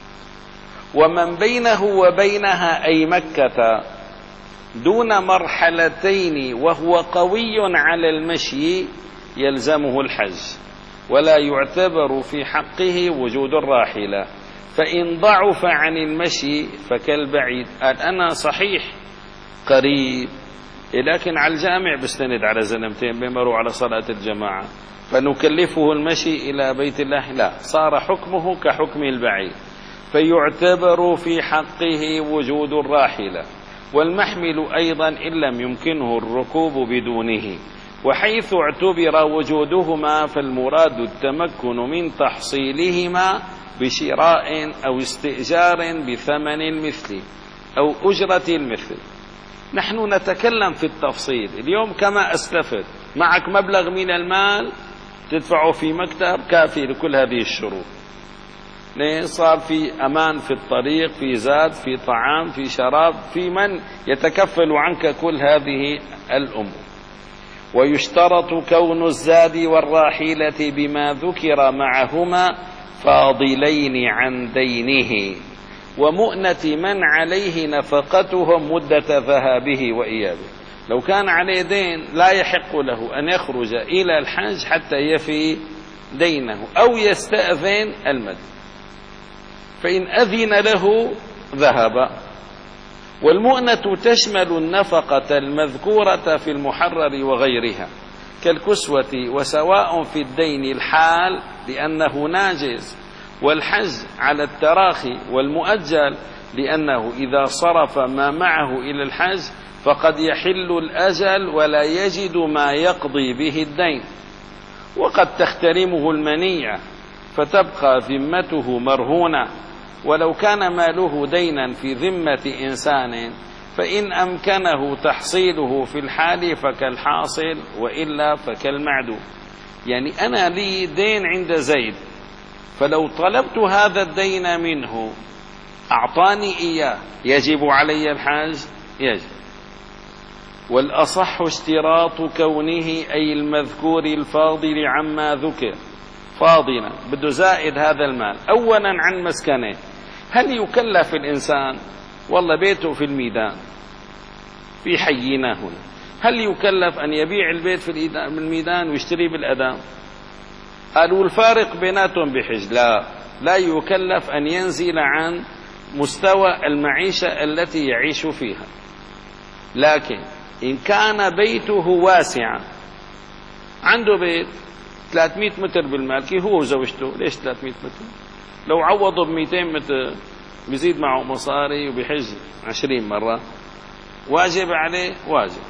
ومن بينه وبينها أي مكة دون مرحلتين وهو قوي على المشي يلزمه الحج، ولا يعتبر في حقه وجود الراحلة. فإن ضعف عن المشي فكالبعيد، أنا صحيح قريب لكن على الجامع بستند على زلمتين بيمروا على صلاة الجماعة، فنكلفه المشي إلى بيت الله؟ لا، صار حكمه كحكم البعيد، فيعتبر في حقه وجود الراحلة. والمحمل أيضا إن لم يمكنه الركوب بدونه، وحيث اعتبر وجودهما فالمراد التمكن من تحصيلهما بشراء أو استئجار بثمن المثل أو أجرة المثل. نحن نتكلم في التفصيل اليوم كما أسلفت، معك مبلغ من المال تدفعه في مكتب كافي لكل هذه الشروط، صار في أمان في الطريق، في زاد، في طعام، في شراب، في من يتكفل عنك كل هذه الأمور. ويشترط كون الزاد والراحلة بما ذكر معهما فاضلين عن دينه، ومؤنة من عليه نفقتهم مدة ذهابه وإيابه. لو كان عليه دين لا يحق له أن يخرج إلى الحج حتى يفي دينه أو يستأذن المد، فإن أذن له ذهب. والمؤنة تشمل النفقة المذكورة في المحرر وغيرها كالكسوة، وسواء في الدين الحال لأنه ناجز، والحج على التراخي، والمؤجل لأنه إذا صرف ما معه إلى الحج فقد يحل الأجل ولا يجد ما يقضي به الدين، وقد تخترمه المنية فتبقى ذمته مرهونة. ولو كان ماله دينا في ذمة إنسان فإن أمكنه تحصيله في الحال فكالحاصل، وإلا فكالمعدوم. يعني أنا لي دين عند زيد، فلو طلبت هذا الدين منه أعطاني إياه، يجب علي الحج؟ يجب. والأصح اشتراط كونه أي المذكور الفاضل عما ذكر فاضلا، بده زائد هذا المال أولا عن مسكنه. هل يكلف الإنسان والله بيته في الميدان في حينا هنا، هل يكلف أن يبيع البيت في الميدان ويشتري بالأدام؟ قالوا الفارق بيناتهم بحج، لا لا يكلف أن ينزل عن مستوى المعيشة التي يعيش فيها. لكن إن كان بيته واسعا، عنده بيت ثلاثمئة متر بالمالكي هو وزوجته، ليش ثلاثمئة متر؟ لو عوضوا بمئتين متر بيزيد معه مصاري وبيحج عشرين مرة، واجب عليه؟ واجب.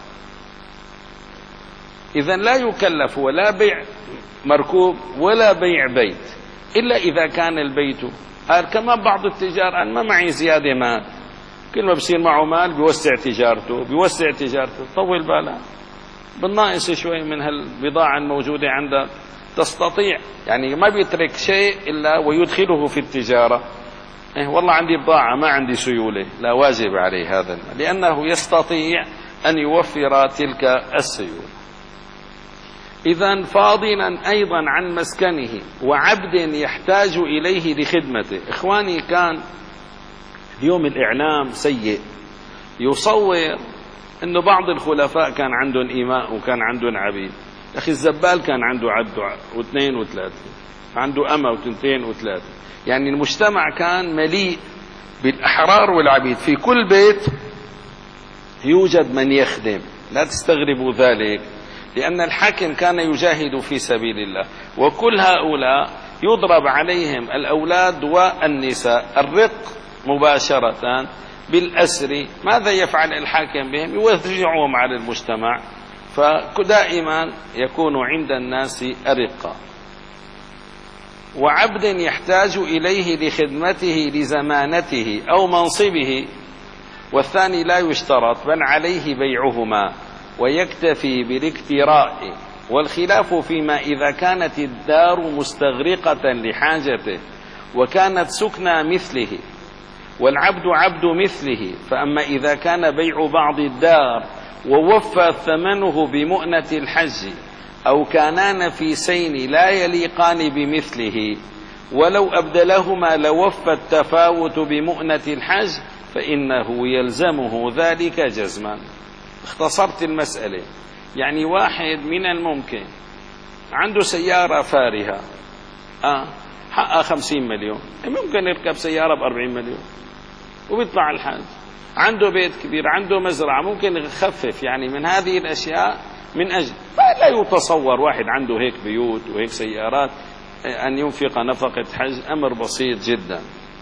إذن لا يكلف ولا بيع مركوب ولا بيع بيت، إلا إذا كان البيت قال كما بعض التجار أنا ما معي زيادة مال، كل ما بصير معه مال بيوسع تجارته بيوسع تجارته طول باله، بالناقص شوي من هالبضاعة الموجودة عندك تستطيع، يعني ما بيترك شيء إلا ويدخله في التجارة. إيه والله عندي بضاعة ما عندي سيولة، لا واجب عليه هذا المال لأنه يستطيع أن يوفر تلك السيولة. إذن فاضلا أيضا عن مسكنه وعبد يحتاج إليه لخدمته. إخواني، كان اليوم الإعلام سيء، يصور أنه بعض الخلفاء كان عندهم إماء وكان عندهم عبيد. أخي الزبال كان عنده عد واثنين وثلاثة، عنده أمة وثنتين وثلاثة، يعني المجتمع كان مليء بالأحرار والعبيد، في كل بيت يوجد من يخدم. لا تستغربوا ذلك، لأن الحاكم كان يجاهد في سبيل الله، وكل هؤلاء يضرب عليهم الأولاد والنساء الرق مباشرة بالأسر. ماذا يفعل الحاكم بهم؟ يوزعهم على المجتمع، فدائما يكون عند الناس أرقا. وعبد يحتاج إليه لخدمته لزمانته أو منصبه، والثاني لا يشترط بل عليه بيعهما ويكتفي بالاكتراء. والخلاف فيما إذا كانت الدار مستغرقة لحاجته وكانت سكنى مثله والعبد عبد مثله. فأما إذا كان بيع بعض الدار ووفى ثمنه بمؤنة الحج أو كانان نفيسين لا يليقان بمثله ولو أبدلهما لوفى التفاوت بمؤنة الحج فإنه يلزمه ذلك جزما. اختصرت المسألة، يعني واحد من الممكن عنده سيارة فارهة آه حقها خمسين مليون، ممكن يركب سيارة بأربعين مليون وبيطلع الحج. عنده بيت كبير، عنده مزرعة، ممكن يخفف يعني من هذه الأشياء من أجل لا يتصور واحد عنده هيك بيوت وهيك سيارات أن ينفق نفقة حج، أمر بسيط جدا.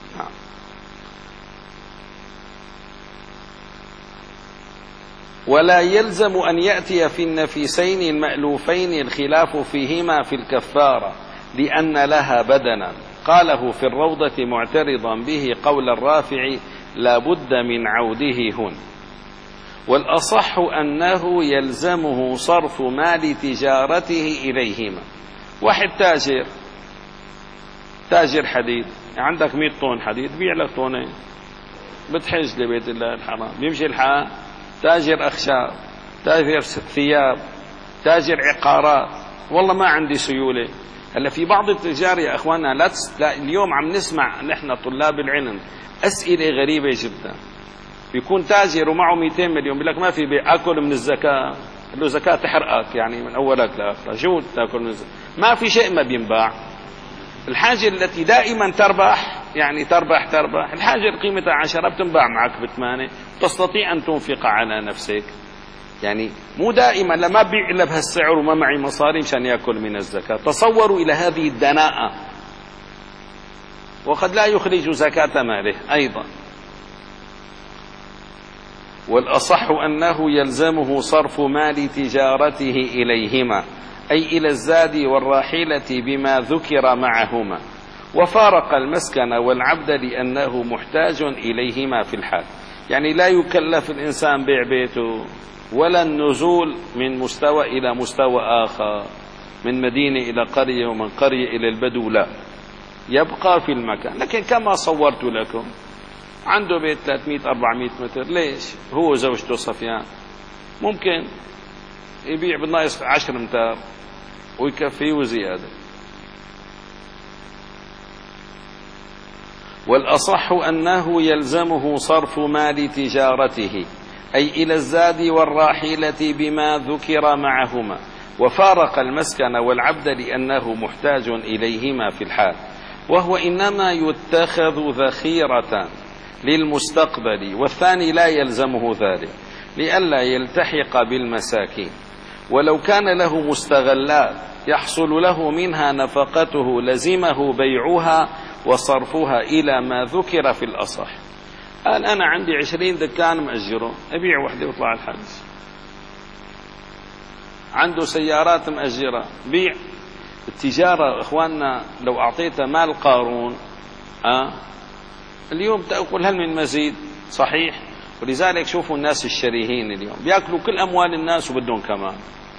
ولا يلزم أن يأتي في النفيسين المألوفين الخلاف فيهما في الكفارة لأن لها بدنا. قاله في الروضة معترضا به قول الرافع لا بد من عوده هن. والأصح أنه يلزمه صرف مال تجارته إليهما. واحد تاجر تاجر حديد، عندك مئة طن حديد، بيع لك طنين بتحج لبيت الله الحرام، بيمشي الحال. تاجر أخشاب، تاجر ثياب، تاجر عقارات، والله ما عندي سيولة. هلا في بعض التجار يا أخوانا لا, تس... لا اليوم عم نسمع نحن طلاب العلم أسئلة غريبة جدا. بيكون تاجر ومعه مئتين مليون، بيقول لك ما في بيع، أكل من الزكاة. قال له زكاة تحرقك يعني من أولك لآخرك، شو تاكل من الزكاة؟ ما في شيء ما بينباع. الحاجة التي دائما تربح، يعني تربح تربح، الحاجة اللي قيمتها عشرة بتنباع معك بثمانية، تستطيع أن تنفق على نفسك. يعني مو دائما لما بيع إلا بهالسعر وما معي مصاري مشان يأكل من الزكاة. تصوروا إلى هذه الدناءة، وقد لا يخرج زكاة ماله أيضا. والأصح أنه يلزمه صرف مال تجارته إليهما، أي إلى الزاد والراحلة بما ذكر معهما، وفارق المسكن والعبد لأنه محتاج إليهما في الحال. يعني لا يكلف الإنسان بيع بيته ولا النزول من مستوى إلى مستوى آخر، من مدينة إلى قرية ومن قرية إلى البدو، لا، يبقى في المكان. لكن كما صورت لكم عنده بيت ثلاثمئة أربعمئة متر، ليش؟ هو زوجته صفيان ممكن يبيع بالناقص عشر امتار ويكفيه وزيادة. والأصح أنه يلزمه صرف مال تجارته، أي إلى الزاد والراحلة بما ذكر معهما، وفارق المسكن والعبد لأنه محتاج إليهما في الحال. وهو إنما يتخذ ذخيرة للمستقبل، والثاني لا يلزمه ذلك لئلا يلتحق بالمساكين. ولو كان له مستغلات يحصل له منها نفقته لزمه بيعها وصرفها إلى ما ذكر في الأصح. قال أنا عندي عشرين دكان مأجره، أبيع وحدة وطلع الحج. عنده سيارات مأجرة، بيع. التجارة إخواننا لو أعطيت مال قارون أه؟ اليوم تأكل هل من مزيد؟ صحيح. ولذلك شوفوا الناس الشريهين اليوم بيأكلوا كل أموال الناس وبدهم كمان.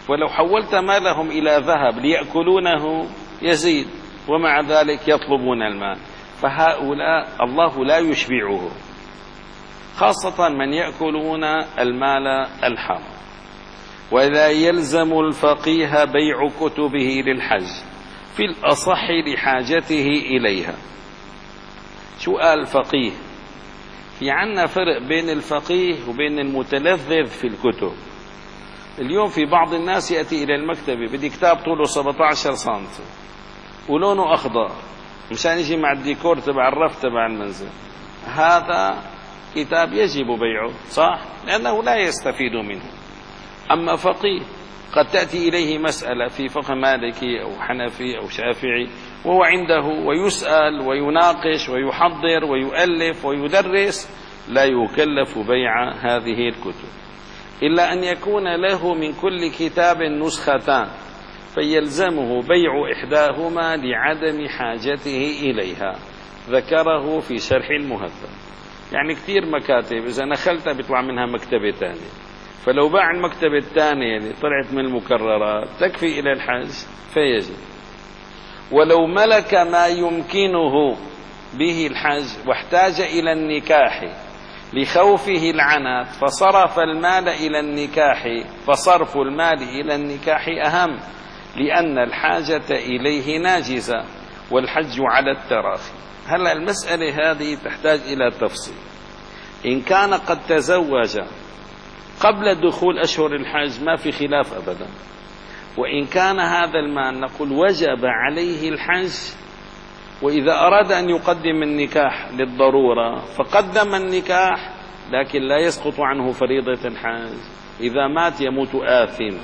ولو حولت مالهم إلى ذهب ليأكلونه يزيد، ومع ذلك يطلبون المال. فهؤلاء الله لا يشبعه، خاصة من يأكلون المال الحرام. ولا يلزم الفقيه بيع كتبه للحج في الأصح لحاجته إليها. شو قال الفقيه؟ في عنا فرق بين الفقيه وبين المتلذذ في الكتب. اليوم في بعض الناس يأتي إلى المكتبة بدي كتاب طوله سبعة عشر سنتي ولونه أخضر مشان يجي مع الديكور تبع الرف تبع المنزل. هذا كتاب يجب بيعه، صح؟ لأنه لا يستفيد منه. أما فقيه قد تأتي إليه مسألة في فقه مالكي أو حنفي أو شافعي وهو عنده ويسأل ويناقش ويحضر ويؤلف ويدرس، لا يكلف بيع هذه الكتب إلا أن يكون له من كل كتاب نسختان، فيلزمه بيع إحداهما لعدم حاجته إليها. ذكره في شرح المهذب. يعني كثير مكاتب إذا نخلتها بيطلع منها مكتبة ثانية، فلو باع المكتبة الثانية اللي طلعت من المكررات تكفي إلى الحج فيجب. ولو ملك ما يمكنه به الحج واحتاج إلى النكاح لخوفه العنت فصرف المال إلى النكاح، فصرف المال إلى النكاح أهم، لأن الحاجة إليه ناجزة والحج على التراخي. هلا المسألة هذه تحتاج إلى تفصيل. إن كان قد تزوج قبل دخول أشهر الحج ما في خلاف أبدا، وإن كان هذا المال نقول وجب عليه الحج، وإذا أراد أن يقدم النكاح للضرورة فقدم النكاح، لكن لا يسقط عنه فريضة الحج. إذا مات يموت آثما.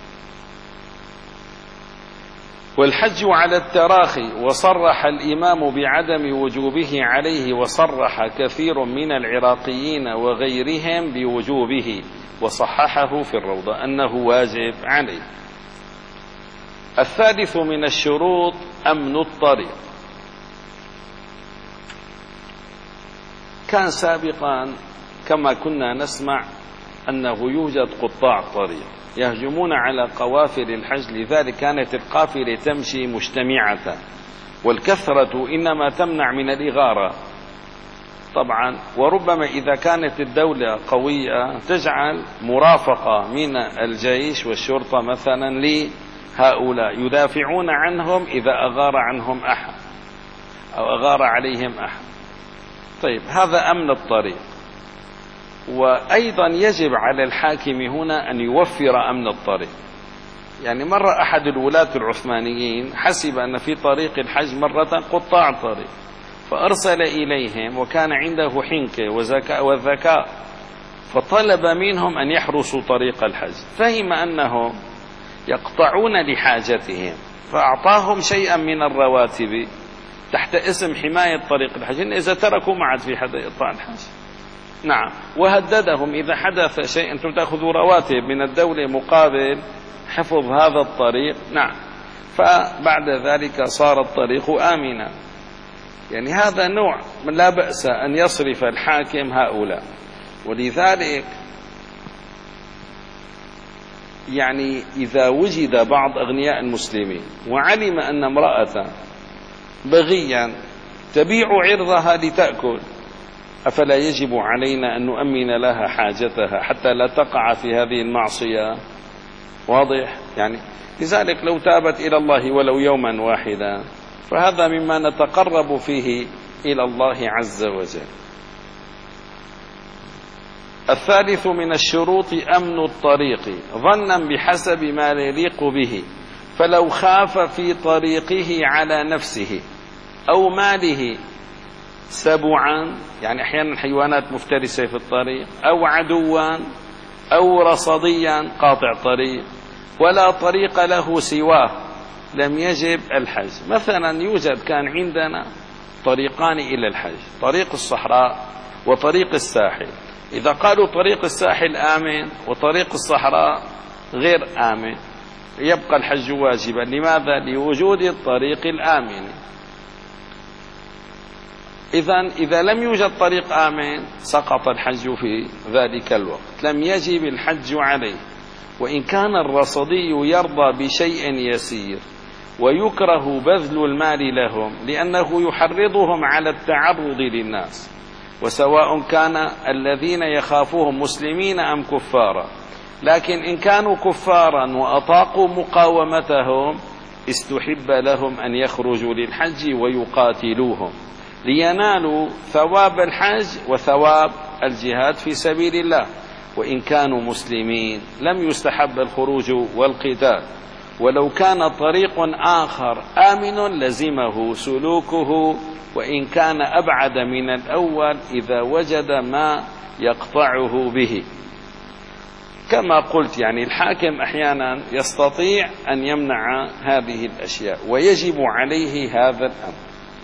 والحج على التراخي، وصرح الإمام بعدم وجوبه عليه، وصرح كثير من العراقيين وغيرهم بوجوبه، وصححه في الروضة أنه واجب عليه. الثالث من الشروط أمن الطريق. كان سابقا كما كنا نسمع أنه يوجد قطاع طريق يهجمون على قوافل الحج، لذلك كانت القافلة تمشي مجتمعة، والكثرة إنما تمنع من الإغارة طبعا. وربما إذا كانت الدولة قوية تجعل مرافقة من الجيش والشرطة مثلا لهؤلاء يدافعون عنهم إذا أغار عنهم أحد أو أغار عليهم أحد. طيب هذا أمن الطريق. وأيضا يجب على الحاكم هنا أن يوفر أمن الطريق. يعني مرة أحد الولاة العثمانيين حسب أن في طريق الحج مرة قطاع طريق، فأرسل إليهم وكان عنده حنكة وذكاء وذكاء، فطلب منهم أن يحرسوا طريق الحج. فهم أنهم يقطعون لحاجتهم، فأعطاهم شيئا من الرواتب تحت اسم حماية طريق الحج، إن إذا تركوا ما عاد في حدا يقطع الحج. نعم. وهددهم إذا حدث شيء أنتم تأخذوا رواتب من الدولة مقابل حفظ هذا الطريق. نعم. فبعد ذلك صار الطريق آمنا. يعني هذا نوع من لا بأس أن يصرف الحاكم هؤلاء. ولذلك يعني إذا وجد بعض أغنياء المسلمين وعلم أن امرأة بغيا تبيع عرضها لتأكل، أفلا يجب علينا أن نؤمن لها حاجتها حتى لا تقع في هذه المعصية؟ واضح؟ يعني لذلك لو تابت إلى الله ولو يوما واحدا فهذا مما نتقرب فيه إلى الله عز وجل. الثالث من الشروط أمن الطريق، ظنا بحسب ما يليق به، فلو خاف في طريقه على نفسه أو ماله سبعا، يعني أحيانا حيوانات مفترسة في الطريق، أو عدوا أو رصديا قاطع طريق، ولا طريق له سواه، لم يجب الحج. مثلا يوجد كان عندنا طريقان إلى الحج، طريق الصحراء وطريق الساحل. إذا قالوا طريق الساحل آمن وطريق الصحراء غير آمن يبقى الحج واجبا. لماذا؟ لوجود الطريق الآمن. إذن إذا لم يوجد طريق آمن سقط الحج في ذلك الوقت، لم يجب الحج عليه. وإن كان الرصدي يرضى بشيء يسير ويكره بذل المال لهم لأنه يحرضهم على التعرض للناس، وسواء كان الذين يخافوهم مسلمين أم كفارا، لكن إن كانوا كفارا وأطاقوا مقاومتهم استحب لهم أن يخرجوا للحج ويقاتلوهم لينالوا ثواب الحج وثواب الجهاد في سبيل الله. وإن كانوا مسلمين لم يستحب الخروج والقتال، ولو كان طريق آخر آمن لزمه سلوكه وإن كان أبعد من الأول إذا وجد ما يقطعه به. كما قلت يعني الحاكم أحيانا يستطيع أن يمنع هذه الأشياء ويجب عليه هذا الأمر.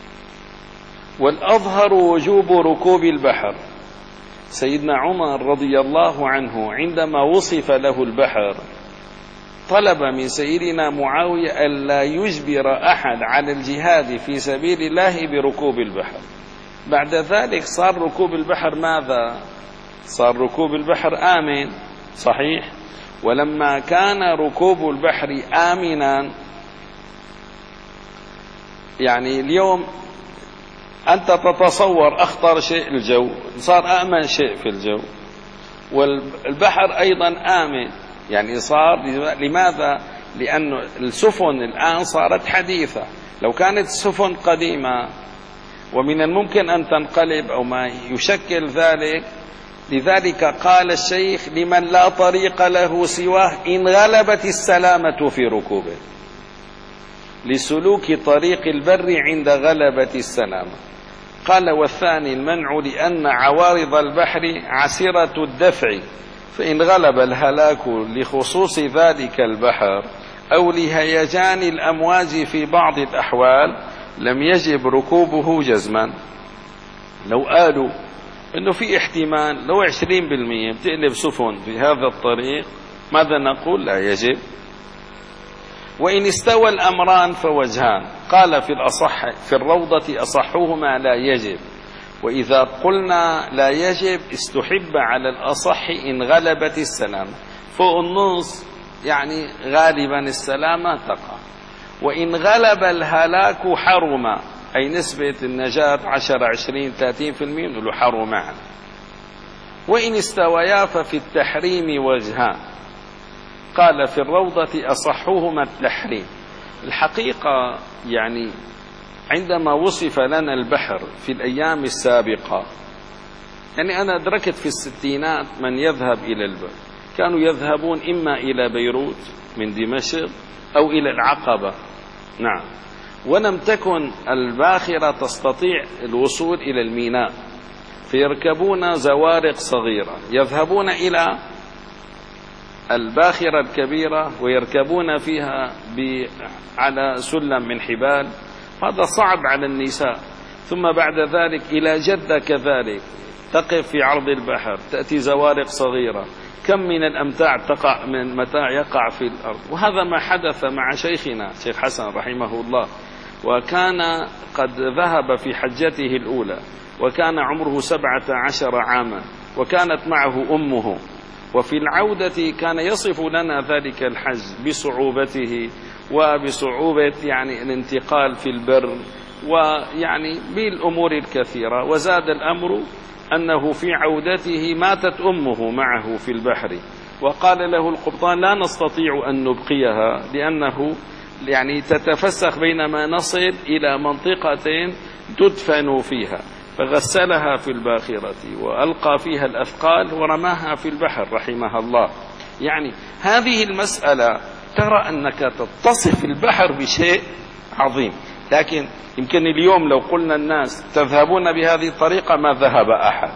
والأظهر وجوب ركوب البحر. سيدنا عمر رضي الله عنه عندما وصف له البحر طلب من سيدنا معاوية ألا يجبر أحد على الجهاد في سبيل الله بركوب البحر. بعد ذلك صار ركوب البحر ماذا؟ صار ركوب البحر آمن، صحيح؟ ولما كان ركوب البحر آمنا، يعني اليوم أنت تتصور أخطر شيء الجو، صار أأمن شيء في الجو، والبحر أيضا آمن، يعني صار. لماذا؟ لأن السفن الآن صارت حديثة. لو كانت السفن قديمة ومن الممكن أن تنقلب أو ما يشكل ذلك، لذلك قال الشيخ لمن لا طريق له سواه إن غلبت السلامة في ركوبه، لسلوك طريق البر عند غلبة السلامة. قال والثاني المنع لأن عوارض البحر عسرة الدفع، فإن غلب الهلاك لخصوص ذلك البحر أو لهيجان الأمواج في بعض الأحوال لم يجب ركوبه جزما. لو قالوا أنه في احتمال لو عشرين بالمئة بتقلب سفن في هذا الطريق، ماذا نقول؟ لا يجب. وإن استوى الأمران فوجهان، قال في الأصح في الروضة أصحهما لا يجب، وإذا قلنا لا يجب استحب على الأصح إن غلبت السلامة، فوق النص يعني غالبا السلامة تقع. وإن غلب الهلاك حرم، أي نسبة النجاة عشرة عشرين ثلاثين في المئة نقول حرم معنا. وإن استويا ففي التحريم وجهان، قال في الروضة أصحهما التحريم. الحقيقة يعني عندما وصف لنا البحر في الأيام السابقة، يعني أنا أدركت في الستينات من يذهب إلى البر كانوا يذهبون إما إلى بيروت من دمشق أو إلى العقبة، نعم، ولم تكن الباخرة تستطيع الوصول إلى الميناء، فيركبون زوارق صغيرة يذهبون إلى الباخرة الكبيرة ويركبون فيها على سلم من حبال، هذا صعب على النساء. ثم بعد ذلك إلى جدة كذلك تقف في عرض البحر، تأتي زوارق صغيرة، كم من الأمتاع تقع من متاع يقع في الأرض. وهذا ما حدث مع شيخنا شيخ حسن رحمه الله، وكان قد ذهب في حجته الأولى وكان عمره سبعة عشر عاما وكانت معه أمه، وفي العودة كان يصف لنا ذلك الحج بصعوبته وبصعوبة يعني الانتقال في البر ويعني بالأمور الكثيرة. وزاد الأمر أنه في عودته ماتت أمه معه في البحر، وقال له القبطان لا نستطيع أن نبقيها لأنه يعني تتفسخ بينما نصل إلى منطقة تدفن فيها، فغسلها في الباخرة وألقى فيها الأثقال ورماها في البحر رحمها الله. يعني هذه المسألة ترى أنك تتصف البحر بشيء عظيم، لكن يمكن اليوم لو قلنا الناس تذهبون بهذه الطريقة ما ذهب أحد.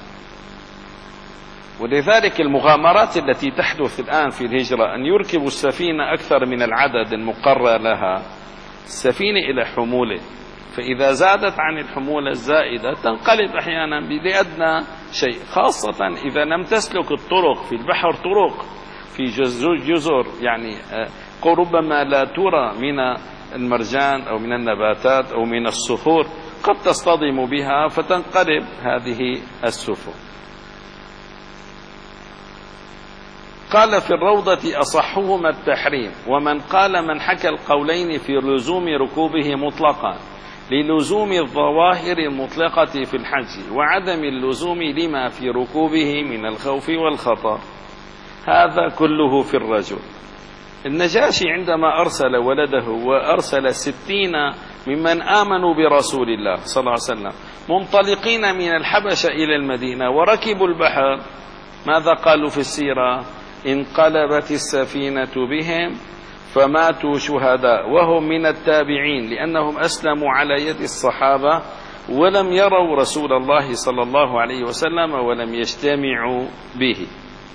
ولذلك المغامرات التي تحدث الآن في الهجرة أن يركبوا السفينة أكثر من العدد المقرر لها، السفينة إلى حمولة، فإذا زادت عن الحمولة الزائدة تنقلب أحيانا لأدنى شيء، خاصة إذا لم تسلك الطرق في البحر، طرق في جزر يعني ربما لا ترى من المرجان أو من النباتات أو من الصخور، قد تصطدم بها فتنقلب هذه السفن. قال في الروضة أصحهما التحريم، ومن قال من حكى القولين في لزوم ركوبه مطلقا للزوم الظواهر المطلقة في الحج وعدم اللزوم لما في ركوبه من الخوف والخطر. هذا كله في الرجل. النجاشي عندما أرسل ولده وأرسل ستين ممن آمنوا برسول الله صلى الله عليه وسلم منطلقين من الحبشة إلى المدينة وركبوا البحر، ماذا قالوا في السيرة؟ انقلبت السفينة بهم فماتوا شهداء وهم من التابعين، لأنهم أسلموا على يد الصحابة ولم يروا رسول الله صلى الله عليه وسلم ولم يجتمعوا به.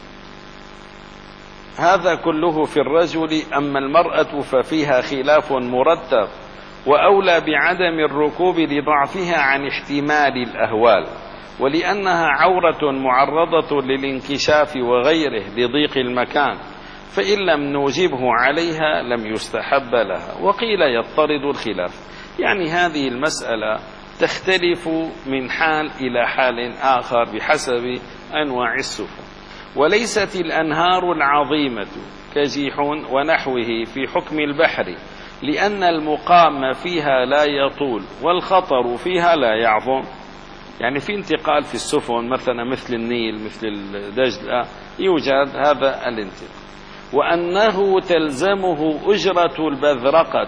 هذا كله في الرجل. أما المرأة ففيها خلاف مرتب، وأولى بعدم الركوب لضعفها عن احتمال الأهوال، ولأنها عورة معرضة للانكشاف وغيره لضيق المكان، فإن لم نوجبه عليها لم يستحب لها. وقيل يضطرد الخلاف، يعني هذه المسألة تختلف من حال إلى حال آخر بحسب أنواع السفن. وليست الأنهار العظيمة كجيح ونحوه في حكم البحر، لأن المقام فيها لا يطول والخطر فيها لا يعظم. يعني في انتقال في السفن مثلا مثل النيل مثل الدجلة يوجد هذا الانتقال. وأنه تلزمه أجرة البذرقة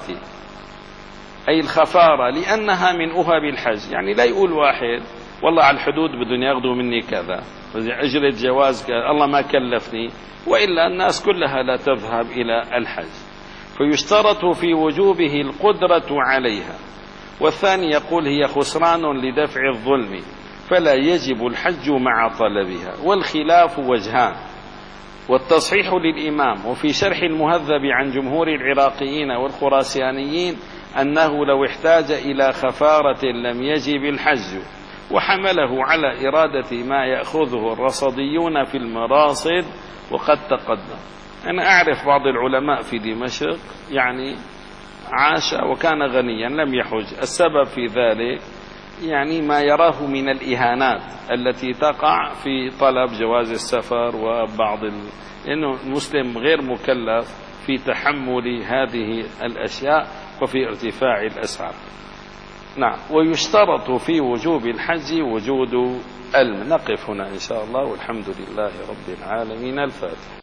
أي الخفارة، لأنها من أهب الحج. يعني لا يقول واحد والله على الحدود بدهم ياخذوا مني كذا، أجرة جواز كذا، الله ما كلفني، وإلا الناس كلها لا تذهب إلى الحج. فيشترط في وجوبه القدرة عليها. والثاني يقول هي خسران لدفع الظلم فلا يجب الحج مع طلبها. والخلاف وجهان، والتصحيح للإمام وفي شرح المهذب عن جمهور العراقيين والخراسانيين أنه لو احتاج إلى خفارة لم يجب الحج، وحمله على إرادة ما يأخذه الرصديون في المراصد وقد تقدم. أنا أعرف بعض العلماء في دمشق يعني عاش وكان غنيا لم يحج. السبب في ذلك يعني ما يراه من الإهانات التي تقع في طلب جواز السفر وبعض ال... لأنه المسلم غير مكلف في تحمل هذه الأشياء وفي ارتفاع الأسعار. نعم. ويشترط في وجوب الحج وجود علم. نقف هنا إن شاء الله، والحمد لله رب العالمين. الفاتحة.